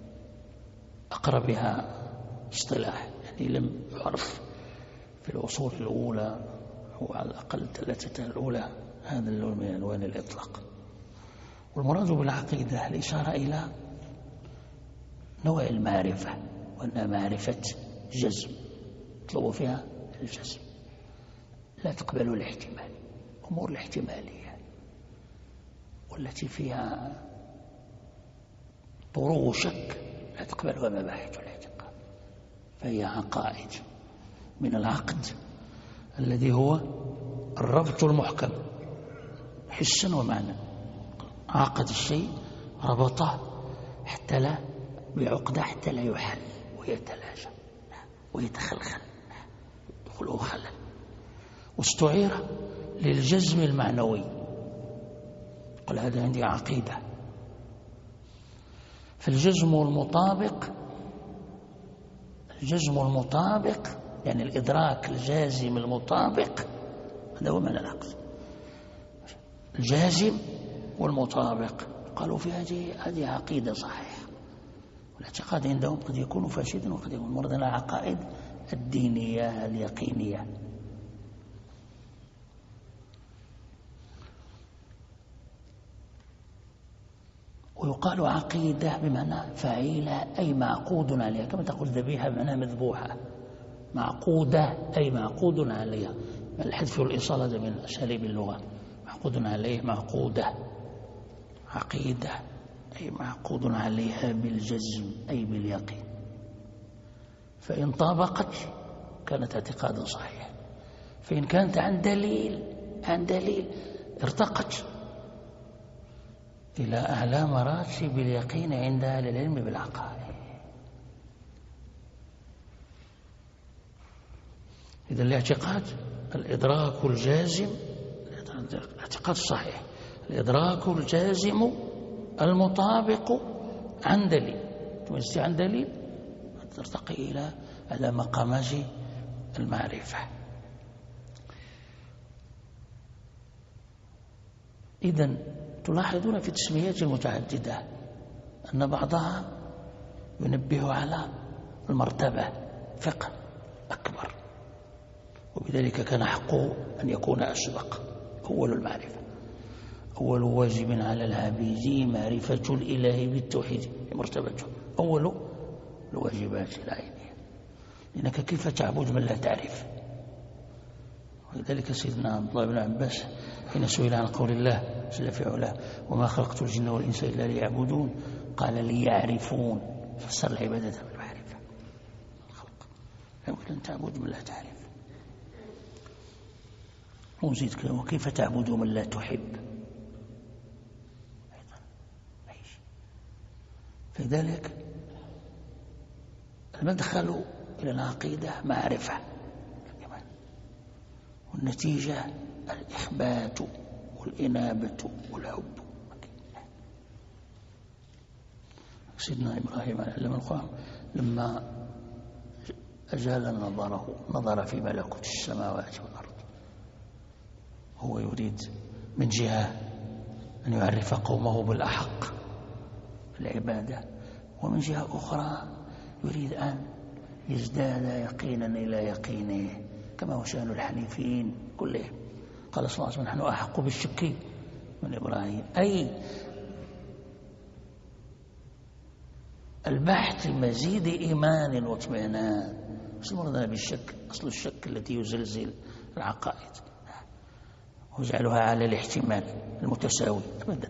أقربها اصطلاح، يعني لم يعرف في الأصول الأولى أو على الأقل ثلاثة الأولى هذا اللون من ألوان الإطلاق. والمراد بالعقيدة الإشارة إلى نوع المعرفة، وأنها معرفة جزم يطلب فيها الجزم، لا تقبل الاحتمال، أمور الاحتمالية والتي فيها طروق شك لا تقبلها مباحث الاعتقاد، فهي عقائد من العقد الذي هو الربط المحكم حسا ومعنى. عقد الشيء ربطه حتى لا بعقدة حتى لا يحل ويتلاشى ويتخلخل يدخله خلل، واستعير للجزم المعنوي، قل هذا عندي عقيدة. فالجزم المطابق يعني الإدراك الجازم المطابق، هذا هو معنى العقد، الجازم والمطابق. قالوا في هذه عقيدة صحيحة. والاعتقاد عندهم قد يكون فاسدا وقد يكون مرضا، العقائد الدينية اليقينية. ويقال عقيدة بمعنى فعيلة أي معقود عليها، كما تقول ذبيحة بمعنى مذبوحة، معقودة أي معقود عليها، الحذف والإيصال هذا من أساليب اللغة، معقود عليه معقودة، عقيدة أي معقود عليها بالجزم أي باليقين، فإن طابقت كانت اعتقادا صحيحا، فإن كانت عن دليل ارتقت إلى أعلى مراتب اليقين عند أهل العلم بالعقائد. إذا الاعتقاد الإدراك الجازم، الاعتقاد الصحيح الإدراك الجازم المطابق عن دليل، تمسي عن دليل ترتقي إلى على مقامات المعرفة. إذن تلاحظون في التسميات المتعددة أن بعضها ينبه على المرتبة فقه أكبر، وبذلك كان حقه أن يكون أسبق. أول المعرفة، أول واجب على العبيد معرفة الإله بالتوحيد، مرتبته أول الواجبات العينية، لأنك كيف تعبد من لا تعرف. ولذلك سيدنا عبد الله بن عباس حين سئل عن قول الله جل في علاه: وما خلقت الجن والإنس إلا ليعبدون، قال ليعرفون، فسر العبادة بالمعرفة. الخلق لا يمكن أن تعبد من لا تعرف. ونزيد كذا: وكيف تعبد من لا تحب؟ فلذلك المدخل إلى العقيدة معرفة، والنتيجة الإخبات والإنابة والحب. سيدنا إبراهيم عليه السلام لما أجال نظر في ملكوت السماوات والأرض، هو يريد من جهة أن يعرف قومه بالأحق في العبادة، ومن جهة أخرى يريد أن يزداد يقينا إلى يقينه، كما هو شأن الحنيفيين كلهم. قال صلى الله عليه وسلم: نحن أحق بالشك من إبراهيم، أي البحث مزيد إيمان واطمئنان. مش المرضى بالشك، أصل الشك التي يزلزل العقائد ويجعلها على الاحتمال المتساوي أبدا،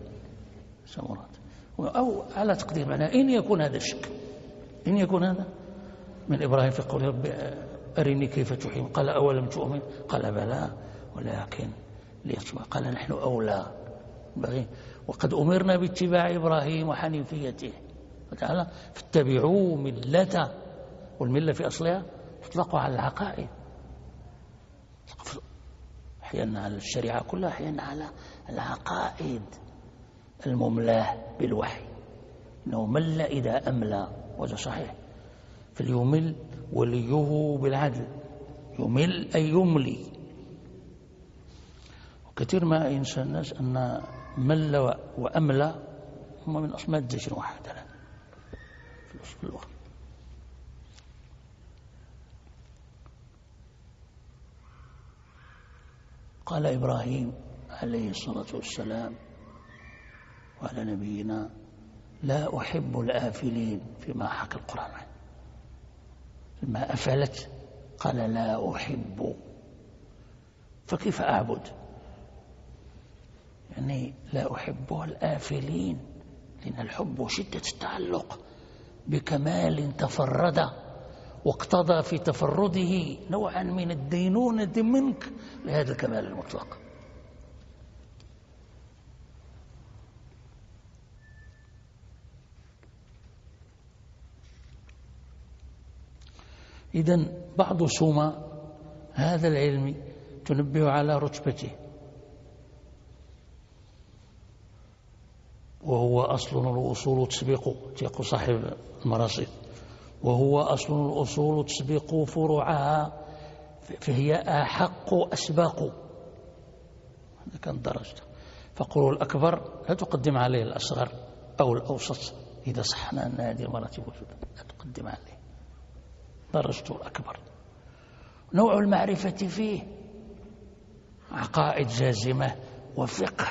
أو على تقدير معناه إن يكون هذا الشك، إن يكون هذا من إبراهيم في قوله: رب أرني كيف تحيي، قال: أولم تؤمن؟ قال: بلى ولكن ليطمئن. قال: نحن أولى، وقد أمرنا باتباع إبراهيم وحنيفيته وتعالى فاتبعوا ملة، والملة في أصلها تطلق على العقائد، أحيانا على الشريعة كلها، أحيانا على العقائد المملاه بالوحي. إنه مل إذا أملى، وهذا صحيح، فليمل وليه بالعدل، يمل أي يملي. وكثير ما ينسى الناس أن مل وأملى هما من أصل مادة واحدة في اللغة. قال إبراهيم عليه الصلاة والسلام وعلى نبينا: لا أحب الآفلين، فيما حكى القرآن عنه. لما أفلت قال: لا أحب، فكيف أعبد؟ يعني لا أحب الآفلين، لأن الحب شدة التعلق بكمال تفرد واقتضى في تفرده نوعا من الدينونة منك لهذا الكمال المطلق. إذن بعض سمى هذا العلم تنبه على رتبته، وهو أصل الأصول تسبق صاحب المراصد، وهو أصل الأصول تسبق فروعها، فهي أحق أسباق. هذا كان درجته. فقولوا الأكبر لا تقدم عليه الأصغر أو الأوسط، إذا صحنا أن هذه المراتب وجودة لا تقدم عليه، درجته الأكبر. نوع المعرفة فيه عقائد جازمة وفقه.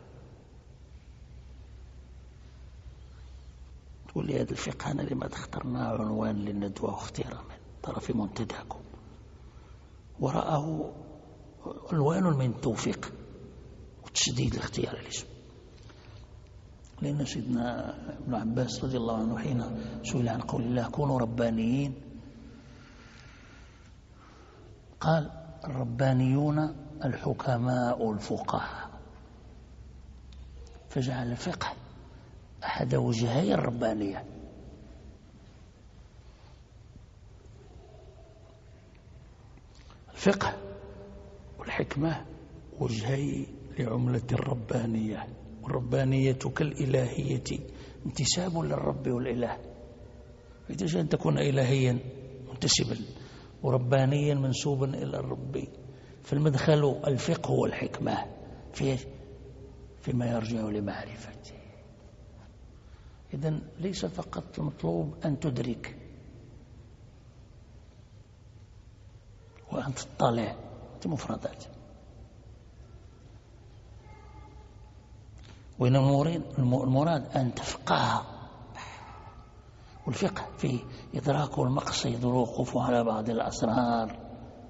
تقول لي هذا الفقه أنا لما اخترناه عنوان للندوة واختياره من طرف منتداكم، وراءه عنوان من توفيق وتشديد الاختيار الاسم. لأن سيدنا ابن عباس رضي الله عنه حين سئل عن قول الله: كونوا ربانيين، قال: الربانيون الحكماء الفقهاء، فجعل الفقه أحد وجهي الربانية. الفقه والحكمة وجهي لعملة الربانية، والربانية كالإلهية انتساب للرب والإله. إذا أن تكون إلهيا منتسبا وربانيا منسوبا إلى الرب، فالمدخل الفقه والحكمة فيما يرجع لمعرفته. إذن ليس فقط المطلوب أن تدرك وأن تطلع مفردات، وإن المراد أن تفقه. والفقه في إدراك المقصد والوقوف على بعض الأسرار،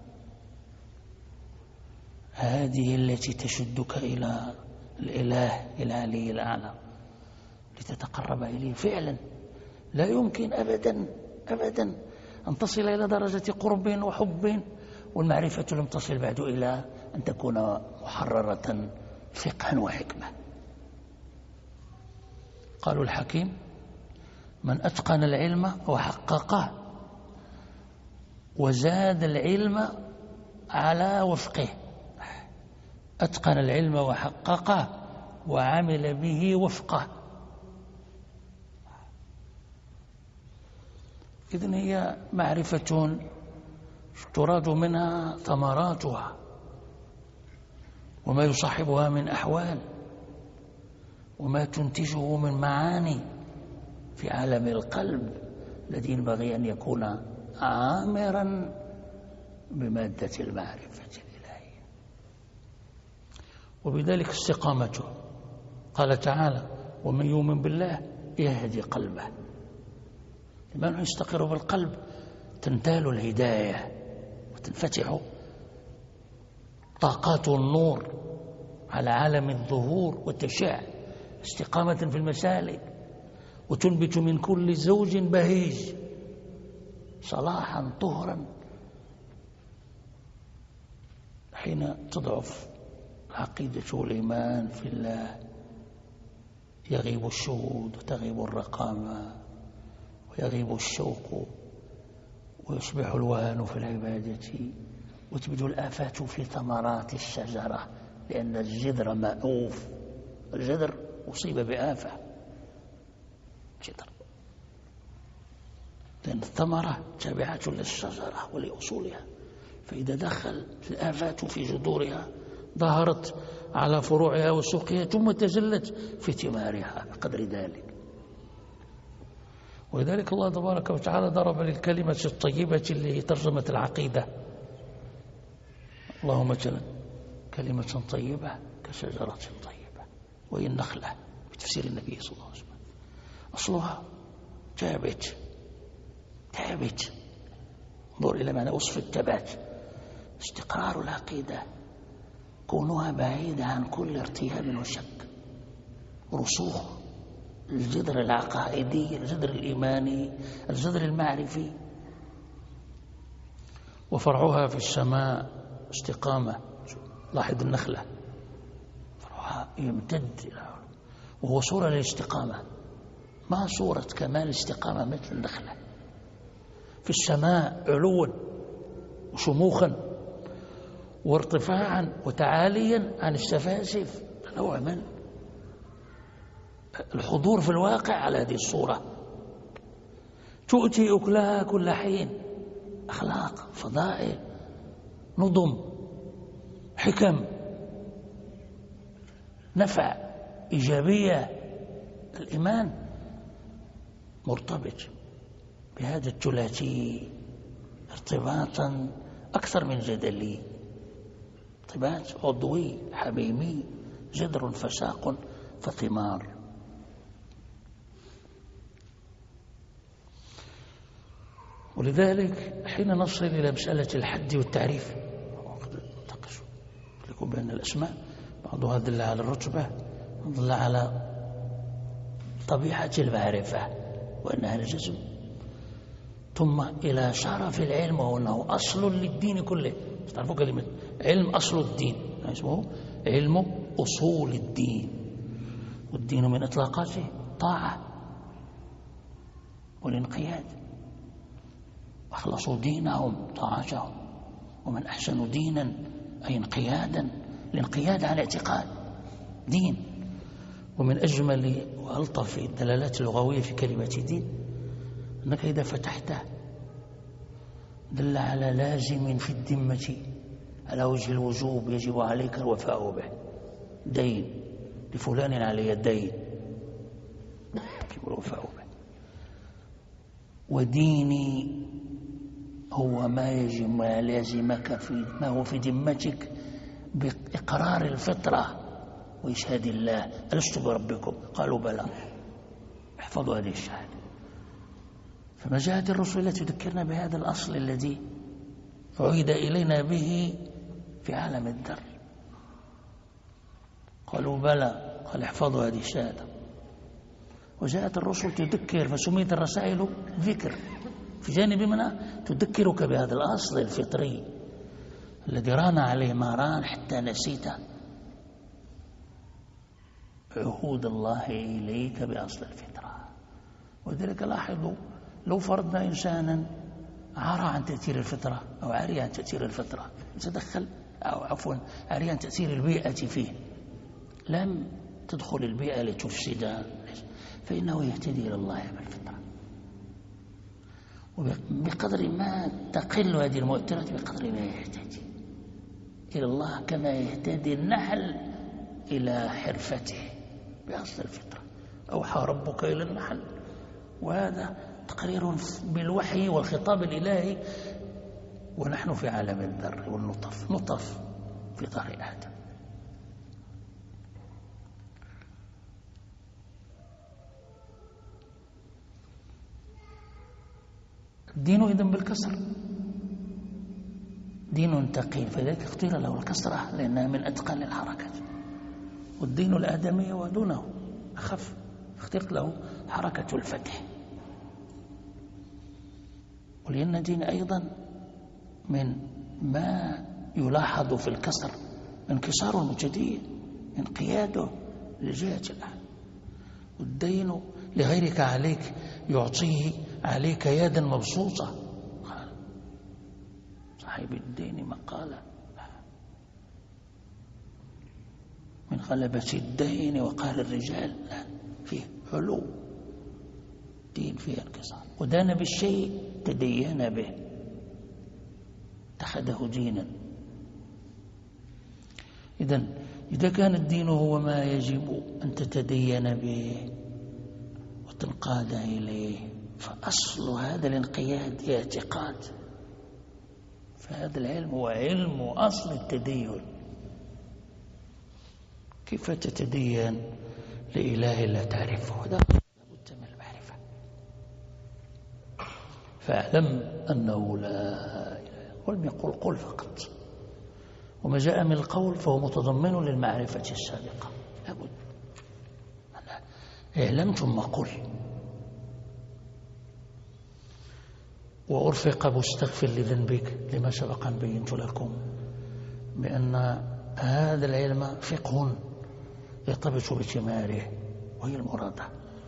هذه التي تشدك إلى الإله العلي الأعلى لتتقرب إليه فعلا. لا يمكن أبدا أن تصل إلى درجة قرب وحب والمعرفة لم تصل بعد إلى أن تكون محررة فقها وحكمة. قالوا الحكيم من أتقن العلم وحققه وزاد العلم على وفقه. أتقن العلم وحققه وعمل به وفقه. إذن هي معرفة تراد منها ثمراتها وما يصاحبها من أحوال وما تنتجه من معاني في عالم القلب الذي ينبغي أن يكون عامرا بمادة المعرفة الإلهية. وبذلك استقامته. قال تعالى: ومن يؤمن بالله يهدي قلبه. لمن يستقر بالقلب تنتال الهداية وتنفتح طاقات النور على عالم الظهور وتشع استقامة في المسالك، وتنبت من كل زوج بهيج صلاحا طهرا. حين تضعف العقيدة والإيمان في الله يغيب الشهود وتغيب الرقامة ويغيب الشوق ويصبح الوهن في العبادة وتبدو الآفات في ثمرات الشجرة، لأن الجذر مأوف. الجذر أصيب بآفة، جذر، لأن الثمرة تابعة للشجرة ولأصولها، فإذا دخل الآفات في جذورها ظهرت على فروعها وسوقها ثم تجلت في ثمارها بقدر ذلك. ولذلك الله تبارك وتعالى ضرب للكلمة الطيبة اللي هي ترجمة العقيدة. اللهم مثلا كلمة طيبة كشجرة طيبة، وهي النخلة بتفسير النبي صلى الله عليه وسلم. أصلها ثابت، انظر إلى معنى وصف الثبات. استقرار العقيدة كونها بعيدة عن كل ارتياب وشك، رسوخ الجذر العقائدي، الجذر الإيماني، الجذر المعرفي. وفرعها في السماء استقامة. لاحظ النخلة فرعها يمتد وهو صورة للاستقامة، ما صورة كمال الاستقامة مثل النخلة. في السماء علوا وشموخا وارتفاعا وتعاليا عن السفاسف، نوع من الحضور في الواقع على هذه الصورة. تؤتي أكلها كل حين، أخلاق، فضائل، نظم، حكم، نفع، إيجابية. الإيمان مرتبط بهذا الثلاثي ارتباطا أكثر من جدلي، ارتباط عضوي حميمي، جذر فساق فثمار. ولذلك حين نصل إلى مسألة الحد والتعريف يكون بين الأسماء بعضها دل على الرتبة ودل على طبيعة المعرفة وأنها الجزم، ثم إلى شرف العلم وهو أنه أصل للدين كله. تعرفوا كلمة علم أصل الدين، اسمه علم أصول الدين. والدين من إطلاقاته طاعة والانقياد، أخلصوا دينهم طاعتهم، ومن أحسن دينا أي انقيادا، الانقياد على اعتقاد دين. ومن أجمل وألطف الدلالات اللغوية في كلمة دين أنك إذا فتحته دل على لازم في الذمة على وجه الوجوب يجب عليك الوفاء به. دين لفلان علي الدين يجب الوفاء به. وديني هو ما يجب ما لازمك في ما هو في ذمتك بإقرار الفطرة وإشهاد الله ألست بربكم؟ قالوا بلى. احفظوا هذه الشهادة. فما جاءت الرسل التي تذكرنا بهذا الأصل الذي عيد إلينا به في عالم الذر. قالوا بلى، قال احفظوا هذه الشهادة. وجاءت الرسل تذكر، فسميت الرسائل ذكر، في جانب منها تذكرك بهذا الأصل الفطري الذي ران عليه ما ران حتى نسيت عهود الله إليك بأصل الفطرة. ولذلك لاحظوا لو فرضنا إنسانا عار عن تأثير الفطرة أو عاري عن تأثير الفطرة، تدخل أو عفوا عاري عن تأثير البيئة فيه، لم تدخل البيئة لتفسد، فإنه يهتدي إلى الله بالفطرة. وبقدر ما تقل هذه المؤثرات بقدر ما يحتاج إلى الله، كما يهتدي النحل إلى حرفته بأصل الفطرة. أوحى ربك إلى النحل، وهذا تقرير بالوحي والخطاب الإلهي، ونحن في عالم الذر والنطف، نطف في ظهر آدم. الدين إذن بالكسر دين ثقيل، فلذلك اختير له الكسرة لأنها من أثقل الحركات، والدين الآدمي ودونه أخف، اخترت له حركة الفتح. ولأن دين أيضا من ما يلاحظ في الكسر انكسار المتدين، انقياده لجهة الله. والدين لغيرك عليك يعطيه عليك يدا مبسوطة، صاحب الدين مقالة من غلبة الدين وقال الرجال، لا، فيه علو، دين فيه انكسار. ودان بالشيء تدين به، اتخذه دينا. إذا كان الدين هو ما يجب أن تتدين به وتنقاد إليه، فأصل هذا الانقياد هي اعتقاد، فهذا العلم هو علم أصل التدين. كيف تتدين لإله لا تعرفه؟ هذا لابد من المعرفة. فاعلم أنه لا إله، ولم يقل قل فقط، وما جاء من القول فهو متضمن للمعرفة السابقة، لابد اعلم ثم قل. وأرفق مستغفر لذنبك، لما سبق أن بينت لكم بأن هذا العلم فقه يرتبط بثماره، وهي المرادة.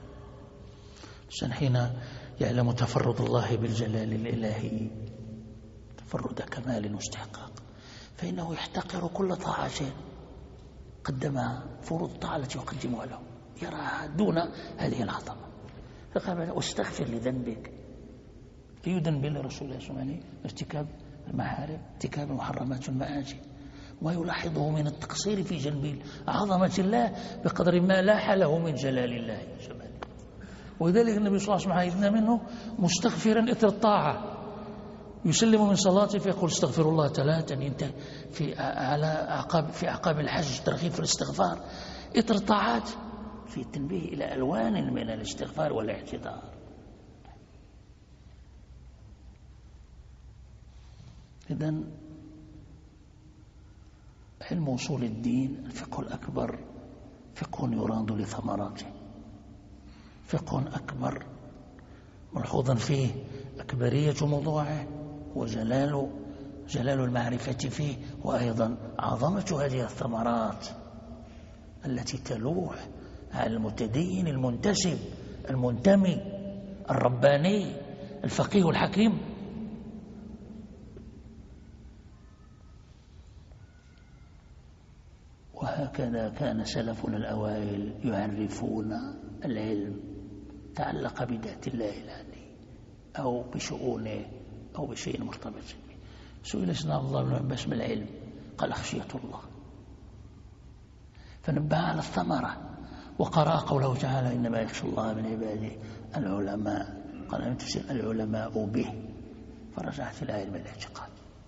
حين يعلم تفرد الله بالجلال الإلهي، تفرد كمال واستحقاق، فإنه يحتقر كل طاعة قدمها، فروض الطاعة التي يقدمها له يراها دون هذه العظمة. فقال واستغفر لذنبك، ليذنب لرسول الله صلى الله عليه وسلم ارتكاب المحارم، ارتكاب محرمات المآسي، ما يلاحظه من التقصير في جنب عظمة الله بقدر ما لاح له من جلال الله وجماله. ولذلك النبي صلى الله عليه وسلم عيدنا منه مستغفرا إثر الطاعة، يسلم من صلاته فيقول استغفر الله 3، ينتهي في أعقاب الحج ترغيب في الاستغفار، إثر الطاعات في التنبيه إلى ألوان من الاستغفار والاعتذار. إذن علم أصول الدين الفقه الأكبر فقه يراد لثمراته، فقه أكبر ملحوظا فيه أكبرية موضوعه وجلال المعرفة فيه، وأيضا عظمة هذه الثمرات التي تلوح على المتدين المنتسب المنتمي الرباني الفقيه الحكيم. وهكذا كان سلفنا الأوائل يعرفون العلم، تعلق بذات الله العلي أو بشؤونه أو بشيء مرتبط به. سئل سيدنا الله بن عباس ما العلم؟ قال خشية الله، فنبه على الثمرة. وقرأ قوله تعالى إنما يخشى الله من عباده العلماء، قال من تفسير العلماء به، فرجعت إلى علم الاعتقاد.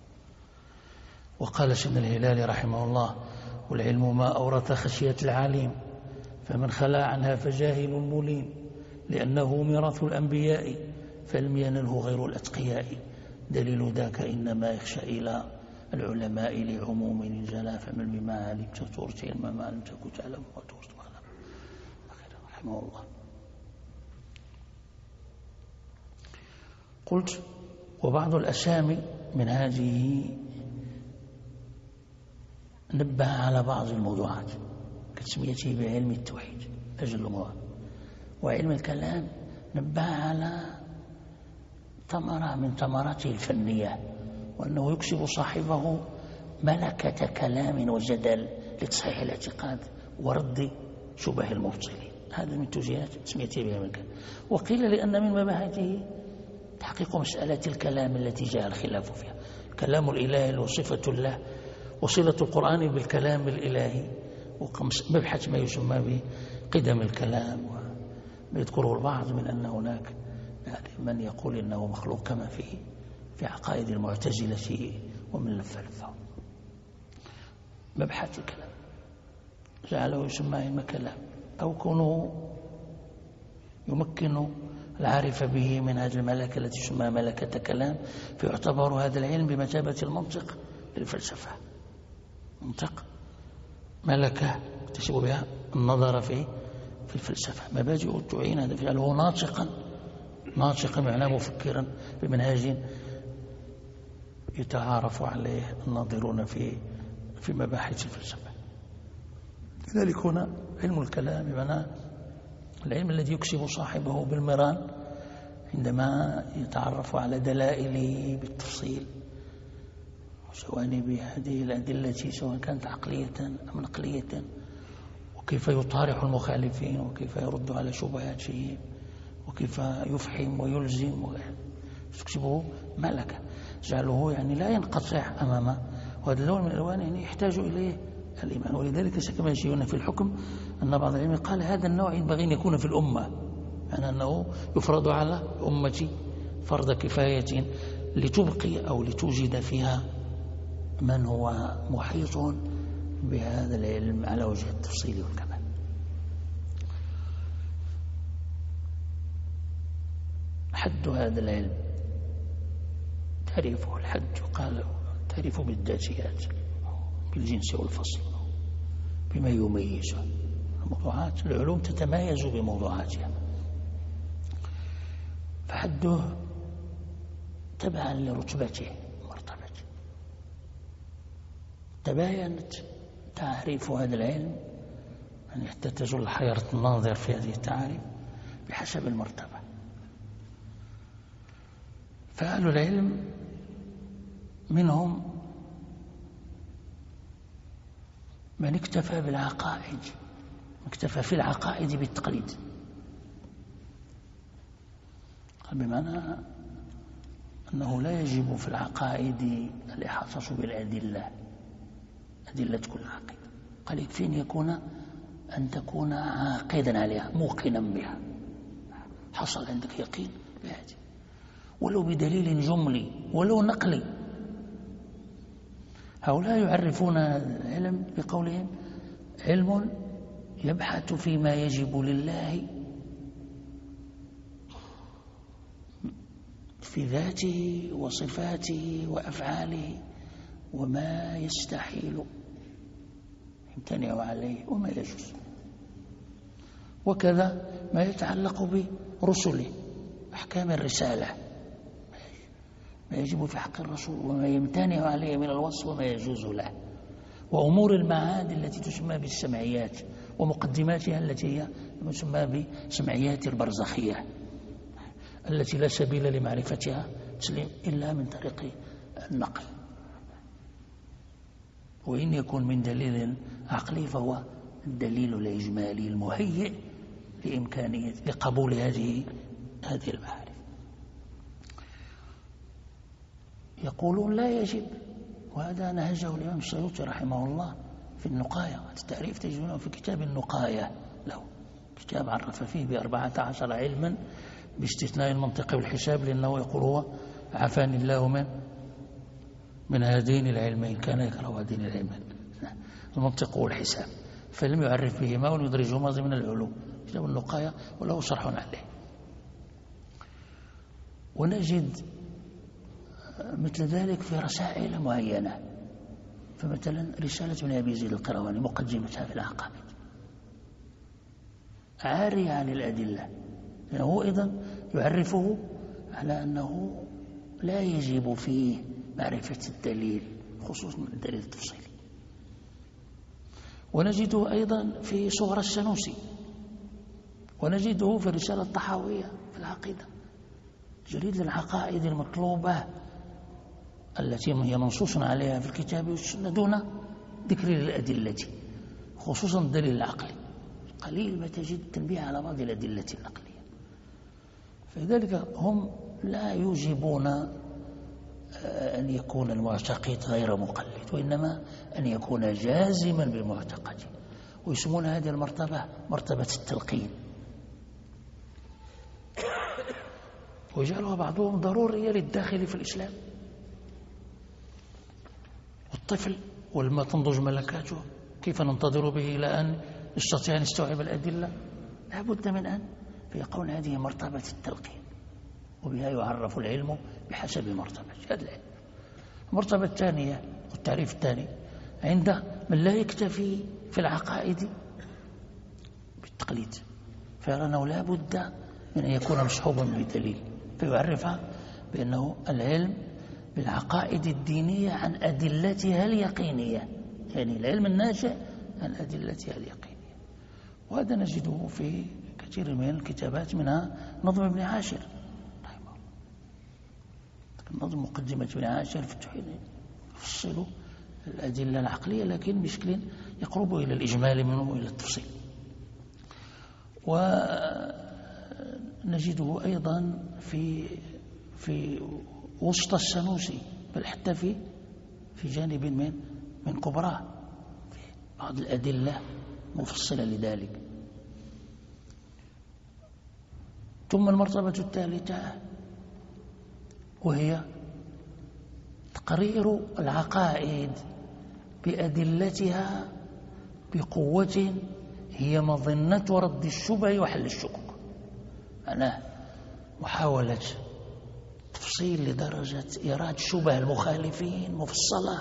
وقال سيدنا الهلالي رحمه الله والعلم ما أورث خشية العالم، فمن خلا عنها فجاهل مليم، لأنه ميراث الأنبياء فلم ينله غير الأتقياء، دليل ذاك إنما يخشى إلى العلماء لعموم الجلا، فمن بما علمت تورث علما ما لم تكن تعلم وتورث رحمه الله. قلت وبعض الأسامي من هذه نبه على بعض الموضوعات كتسميته بعلم التوحيد أجل المراد، وعلم الكلام نبه على ثمرة من ثمراته الفنية، وأنه يكسب صاحبه ملكة كلام وجدل لتصحيح الاعتقاد ورد شبه المبطلين. هذا من توجيهات تسميته بعلم الكلام. وقيل لأن من مباحثه تحقيق مسألة الكلام التي جاء الخلاف فيها. كلام الإله وصفة الله وصلة القرآن بالكلام الإلهي، ومبحث ما يسمى بقدم الكلام، ويذكره البعض من أن هناك يعني من يقول إنه مخلوق كما في عقائد المعتزلة ومن الفلسفة. مبحث الكلام جعله يسمى علم كلام، أو كونه يمكن العارف به من هذه الملكة التي تسمى ملكة كلام، فيعتبر هذا العلم بمثابة المنطق للفلسفة. منطق ملكة اكتسب بها النظر في الفلسفة. مبادئ تعين هذا فعله ناطقا معناه مفكرا بمنهاج يتعارف عليه الناظرون في مباحث الفلسفة. لذلك هنا علم الكلام بمعنى العلم الذي يكسب صاحبه بالمران عندما يتعرف على دلائله بالتفصيل وجوانب هذه الأدلة سواء كانت عقلية أم نقلية، وكيف يطارح المخالفين، وكيف يرد على شبهاتهم، وكيف يفحم ويلزم ويكسبه ملكة جعله يعني لا ينقطع أمامه. وهذا اللون من الألوان يعني يحتاج إليه الإيمان. ولذلك كما يجيون في الحكم أن بعض العلم قال هذا النوع ينبغي أن يكون في الأمة، يعني أنه يفرض على الأمة فرض كفاية لتبقي أو لتوجد فيها من هو محيط بهذا العلم على وجه التفصيل والكمال. حد هذا العلم تعريفه الحد قال تعريفه بالذاتيات، بالجنس والفصل، بما يميزه. الموضوعات العلوم تتميز بموضوعاتها، فحده تبعا لرتبته مرتبته. تباينت تعريف هذا العلم يعني حتى تزول حيرة الناظر في هذه التعاريف بحسب المرتبة. فأهل العلم منهم من اكتفى بالعقائد، اكتفى في العقائد بالتقليد، بمعنى أنه لا يجب في العقائد الإحاطة بالأدلة، أدلة كل عقيدة، قال يكفي أن تكون عاقدا عليها موقنا بها، حصل عندك يقين بهذه ولو بدليل جملي ولو نقلي. هؤلاء يعرفون العلم بقولهم علم يبحث فيما يجب لله في ذاته وصفاته وأفعاله، وما يستحيل يمتنع عليه وما يجوز، وكذا ما يتعلق برسله، أحكام الرسالة، ما يجب في حق الرسول وما يمتنع عليه من الوصف وما يجوز له، وأمور المعاد التي تسمى بالسمعيات ومقدماتها التي هي تسمى بسمعيات البرزخية التي لا سبيل لمعرفتها تسليم إلا من طريق النقل، وإن يكون من دليل عقلي فهو الدليل الإجمالي المهيئ لإمكانية لقبول هذه المعارف. يقولون لا يجب، وهذا نهجه الإمام السيوطي رحمه الله في النقاية. التعريف تجدونه في كتاب النقاية له، كتاب عرف فيه ب14 علما باستثناء المنطق والحساب، لأنه يقول هو عافاني الله من هذين العلمين، كان يكره هذين العلمين المنطق والحساب، فلم يعرف بهما ويدرجهما ضمن العلوم. كتاب النقاية وله شرح عليه. ونجد مثل ذلك في رسائل معينة، فمثلا رسالة ابن أبي زيد القيرواني مقدمتها في العقائد عارية عن الأدلة، لأنه أيضا يعرفه على أنه لا يجب فيه معرفة الدليل خصوصا الدليل التفصيلي. ونجده أيضا في صغر السنوسي، ونجده في الرسالة الطحاوية في العقيدة، جريد العقائد المطلوبة التي هي منصوص عليها في الكتاب والسنة دون ذكر الأدلة، خصوصا الدليل العقلي، قليل ما تجد تنبيه على بعض الأدلة النقلية. فلذلك هم لا يوجبون أن يكون المعتقد غير مقلد، وإنما أن يكون جازما بالمعتقد، ويسمون هذه المرتبة مرتبة التلقين، ويجعلها بعضهم ضرورية للداخل في الإسلام. والطفل ولما تنضج ملكاته كيف ننتظر به إلى أن يستطيع أن يستوعب الأدلة؟ لا بد من أن يقول هذه مرتبة التلقين، وبها يعرف العلم بحسب مرتبة هذا العلم. المرتبة الثانية والتعريف الثاني عند من لا يكتفي في العقائد بالتقليد، فيرى أنه لا بد من أن يكون مصحوبا بدليل، فيعرفها بأنه العلم بالعقائد الدينية عن أدلتها اليقينية، يعني العلم الناشئ عن أدلتها اليقينية. وهذا نجده في كثير من الكتابات، منها نظم ابن عاشر رحمه الله، نظم مقدمة ابن عاشر في التوحيد يفصل الأدلة العقلية لكن بشكل يقرب إلى الإجمال منه إلى التفصيل. ونجده أيضا في وسط السنوسي، بل حتى في جانب من كبراه، في بعض الأدلة مفصلة لذلك. ثم المرتبة الثالثة وهي تقرير العقائد بأدلتها بقوة هي مظنة رد الشبه وحل الشكوك، معناه محاولة تفصيل لدرجة إيراد شبه المخالفين مفصلة،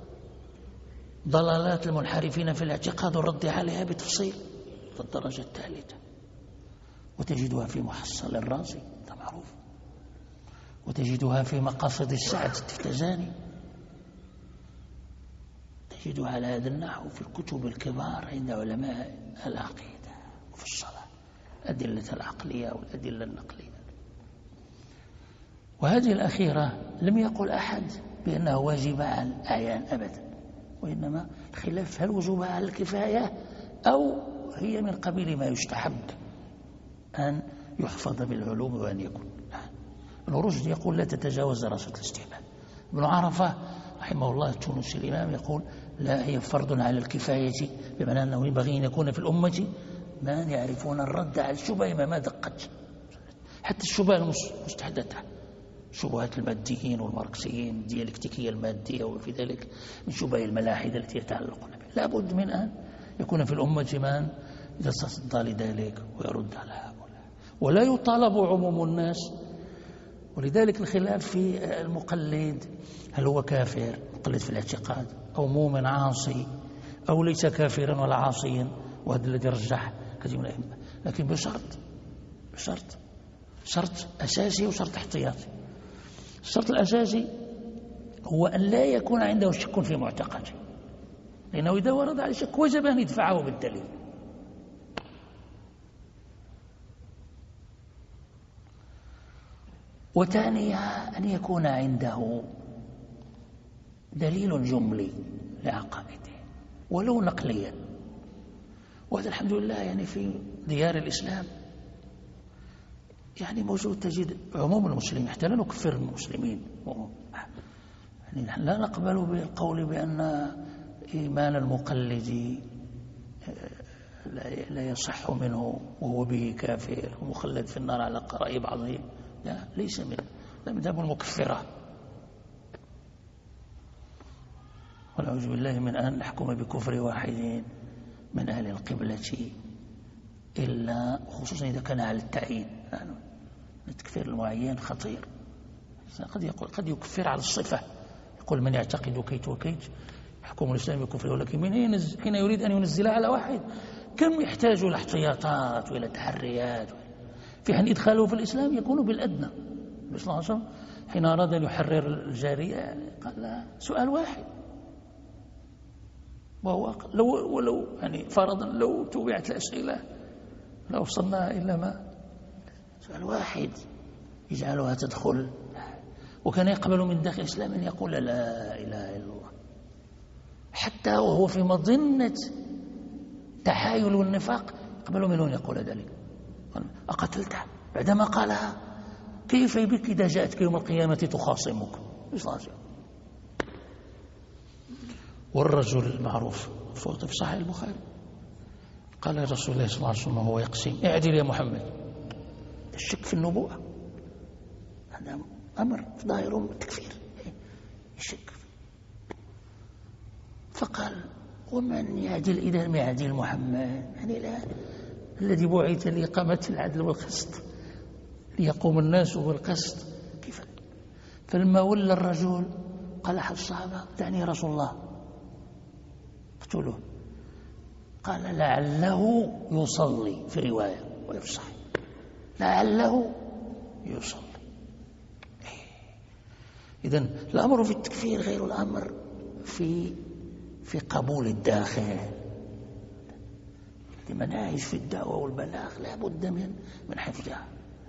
ضلالات المنحرفين في الاعتقاد والرد عليها بتفصيل في الدرجة الثالثة. وتجدها في محصل الرازي، هذا معروف، وتجدها في مقاصد السعد التفتزاني، تجدها على هذا النحو في الكتب الكبار عند علماء العقيدة وفي الصلاة، الأدلة العقلية والأدلة النقلية. وهذه الأخيرة لم يقل أحد بأنها واجبة على الأعيان أبدا، وإنما الخلاف هل وجوبها على الكفاية أو هي من قبيل ما يستحب أن يحفظ بالعلوم وأن يكون. ابن رشد يقول لا تتجاوز دراسة الاستحباب. ابن عرفة رحمه الله التونسي الإمام يقول لا، هي فرض على الكفاية، بمعنى أنه ينبغي أن يكون في الأمة من يعرفون الرد على الشبه ما دقت، حتى الشبه المستحدثة، شبهات الماديين والماركسيين، الديالكتيكية المادية، وفي ذلك من شبه الملاحدة التي يتعلقون بها. لا بد من أن يكون في الأمة من يتصدى لذلك ويرد على هؤلاء، ولا يطالب عموم الناس. ولذلك الخلاف في المقلد، هل هو كافر مقلد في الاعتقاد أو مؤمن عاصي أو ليس كافرا ولا عاصيا، وهذا الذي رجح كثير من الأئمة، لكن بشرط أساسي وشرط احتياطي. الشرط الأساسي هو أن لا يكون عنده شك في معتقده، لأنه إذا ورد عليه شك وجب أن يدفعه بالدليل. وثانيها أن يكون عنده دليل جملي لعقائده ولو نقليا، وهذا الحمد لله يعني في ديار الإسلام يعني موجود. تجد عموم المسلمين، حتى لا نكفر المسلمين، يعني لا نقبل بالقول بأن إيمان المقلد لا يصح منه وهو به كافر ومخلد في النار على قراء بعضه، لا، ليس من مذهب المكفرة. ونعوذ بالله من أن نحكم بكفر واحد من أهل القبلة، إلا خصوصا إذا كان على التعيين. يعني التكفير المعين خطير، قد يكفر على الصفة، يقول من يعتقد كيت وكيت يحكم الإسلام بكفره، ولكن من حين يريد أن ينزل على واحد كم يحتاج إلى احتياطات وإلى تحريات، في حين إدخاله في الإسلام يكون بالأدنى. النبي صلى الله عليه وسلم حين أراد أن يحرر الجارية قال لها سؤال واحد، وهو ولو يعني فرضا لو توبعت الأسئلة لو وصلنا إلا ما سؤال واحد يجعلها تدخل. وكان يقبل من داخل الإسلام أن يقول لا إله إلا الله، حتى وهو في مظنة تحايل والنفاق يقبل منه أن يقول ذلك. أقتلته بعدما قالها كيف بك إذا جاءتك يوم القيامة تخاصمك؟ والرجل المعروف في صحيح البخاري قال رسول الله صلى الله عليه وسلم وهو يقسم: اعدل يا محمد. الشك في النبوة هذا أمر ظاهر تكفير، الشك. فقال: ومن يعدل إذا لم يعدل محمد؟ يعني لا، الذي بعث لإقامة العدل والقسط، ليقوم الناس بالقسط، كيف؟ فلما ولى الرجل قال أحد الصحابة: دعني رسول الله اقتلوه. قال: لعله يصلي، في رواية ويفصح، لعله يصلي. إذن الأمر في التكفير غير الأمر في قبول الداخل. المناهج في الدعوة والبلاغ لا بد من حفظها.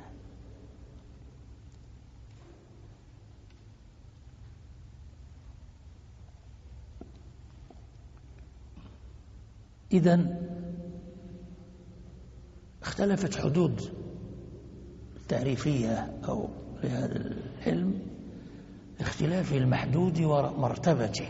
إذن اختلفت حدود التعريفية أو لهذا العلم اختلاف المحدود ومرتبته.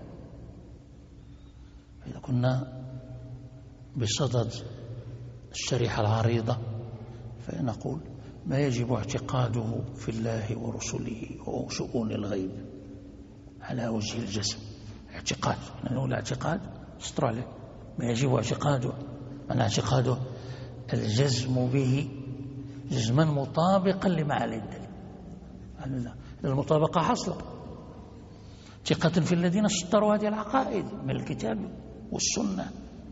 إذا كنا بصدد الشريحة العريضة فنقول: ما يجب اعتقاده في الله ورسله وشؤون الغيب على وجه الجزم. اعتقاد، نقول اعتقاد استراليا، ما يجب اعتقاده، من اعتقاده الجزم به جزما مطابقا لمعالي الدليل. المطابقة حصل ثقة في الذين سطروا هذه العقائد من الكتاب والسنة.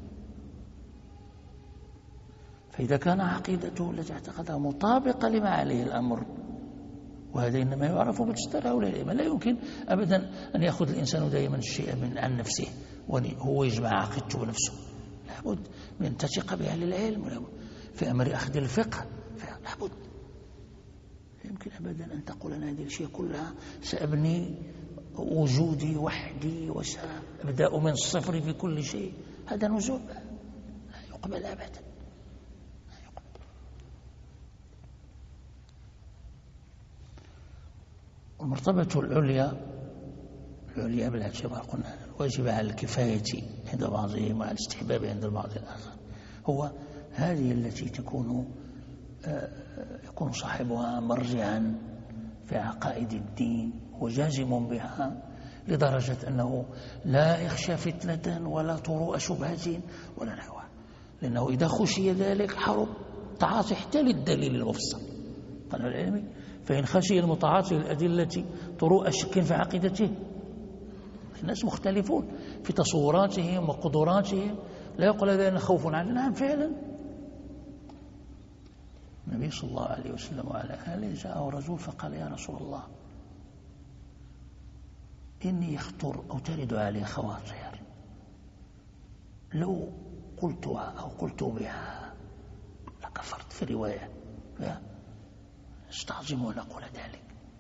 فإذا كان عقيدته التي اعتقدها مطابقة لما عليه الأمر، وهذا إنما يعرف بالاستراء أو لا يمكن أبدا أن يأخذ الإنسان دائما الشيء عن نفسه وهو يجمع عقيدته بنفسه. لابد من تثق بأهل العلم في أمر أخذ الفقه، لابد. لا يمكن أبدا أن تقول أنا هذه الأشياء كلها سأبني وجودي وحدي وسأبدأ من الصفر في كل شيء. هذا نزول لا يقبل أبدا. المرتبة العليا بالاعتبار قلنا الواجب على الكفاية عند بعضهم وعلى الاستحباب عند البعض الآخر، هو هذه التي يكون صاحبها مرجعا في عقائد الدين وجازم بها لدرجة أنه لا يخشى فتنة ولا طروء شبهة ولا نحوها، لأنه إذا خشي ذلك حرب تعاطي حتى للدليل المفصل. قال العلمي: فإن خشي المتعاطي الأدلة طروء شك في عقيدته. الناس مختلفون في تصوراتهم وقدراتهم، لا يقول هذا خوف عنه. نعم فعلا النبي صلى الله عليه وسلم وعلى آله جاءه رجل فقال: يا رسول الله إني يخطر أو ترد علي خواطر، لو قلتها أو قلت بها لكفرت، في رواية استعظم أن أقول ذلك.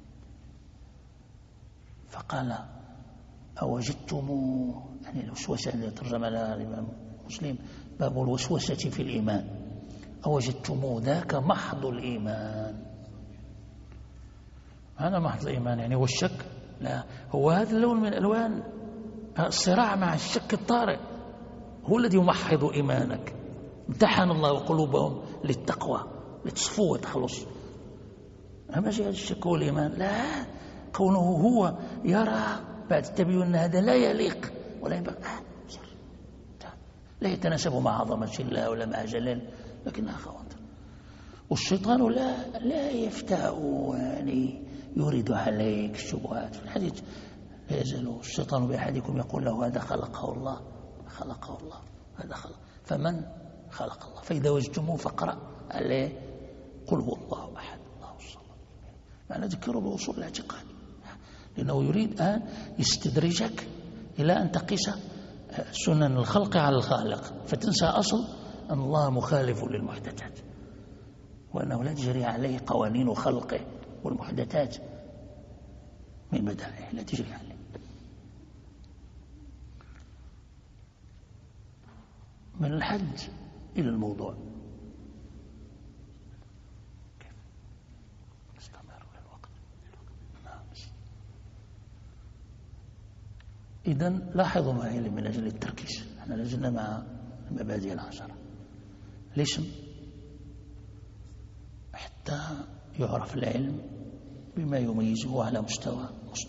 فقال: أوجدتم، يعني الوسوسة التي ترجم لها الإمام مسلم باب الوسوسة في الإيمان، أوجدتم ذاك محض الإيمان؟ هذا محض الإيمان يعني هو الشك؟ لا، هو هذا اللون من ألوان الصراع مع الشك الطارئ هو الذي يمحض إيمانك. امتحن الله قلوبهم للتقوى لتصفو وتخلص. أما جاء الشك والإيمان لا، كونه هو يرى بعد التبيين أن هذا لا يليق ولا ينبغي، لا يتناسب مع عظمة الله ولا مع جلال، لكنها خواطر. والشيطان لا يفتأ يعني يورد عليك الشبهات. في الحديث: لا يزال الشيطان بأحدكم يقول له هذا خلقه الله هذا خلق، فمن خلق الله؟ فإذا وجدتموه فاقرأ عليه قل هو الله أحد الله الصمد. معنى ذكره بوصول الاعتقاد، لأنه يريد أن يستدرجك إلى أن تقيس سنن الخلق على الخالق، فتنسى أصل أن الله مخالف للمحدثات، وأنه لا تجري عليه قوانين خلقه، والمحدثات من بدائعه لا تجري عليه. من الحد إلى الموضوع. كيف؟ استمر. إذن لاحظوا معي من أجل التركيز، احنا لازلنا مع المبادئ العشرة. الاسم حتى يعرف العلم بما يميزه على مستوى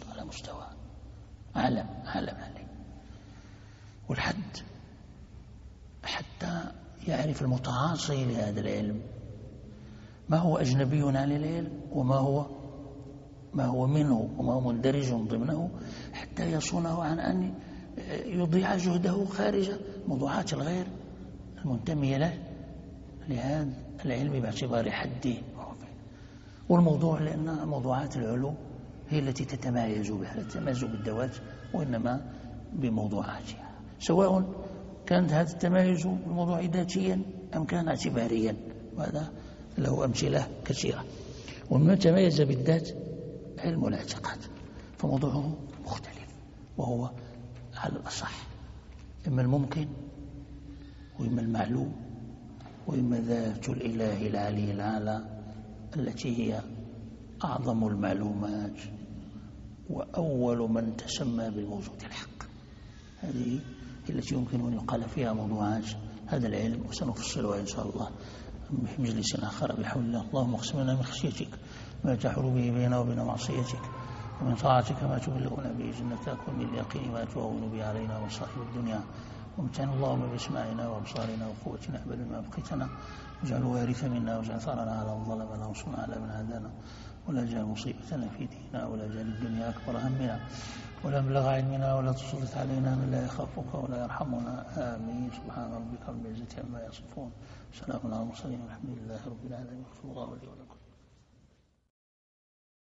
عالم عليه. والحد حتى يعرف المتعاصي لهذا العلم ما هو أجنبي عن العلم وما هو منه وما هو مندرج ضمنه، حتى يصونه عن أن يضيع جهده خارج موضوعات الغير المنتمية له لهذا العلم باعتبار حده. والموضوع لأن موضوعات العلوم هي التي تتميز بها، لا تتميز بالذوات وإنما بموضوعاتها، سواء كانت هذا التميز بالموضوع ذاتيا أم كان اعتباريا، وهذا له أمثلة كثيرة. ومما تميز بالذات علم الاعتقاد، فموضوعه مختلف، وهو على الأصح إما الممكن وإما المعلوم وإما ذات الإله العلي الأعلى التي هي أعظم المعلومات وأول من تسمى بالموجود الحق. هذه التي يمكن أن يقال فيها موضوعات هذا العلم، وسنفصلها إن شاء الله في مجلس آخر بحول الله. اللهم اقسم لنا من خشيتك ما تحول به بيننا وبين معصيتك، ومن طاعتك ما تبلغنا به جنتك، ومن اليقين ما تهون به علينا مصائب الدنيا، وامتعنا اللهم باسماعنا وابصارنا وقوتنا ابدا ما بقيتنا، واجعله وارث منا، واجعل ثارنا على من ظلمنا، وانصرنا على من عادانا، ولا تجعل مصيبتنا في ديننا، ولا تجعل الدنيا اكبر همنا ولا مبلغ علمنا، ولا تسلط علينا من لا يخافك ولا يرحمنا. امين. سبحان ربك رب العزه عما يصفون، سلام على المرسلين، والحمد لله رب العالمين. الله لي ولكم.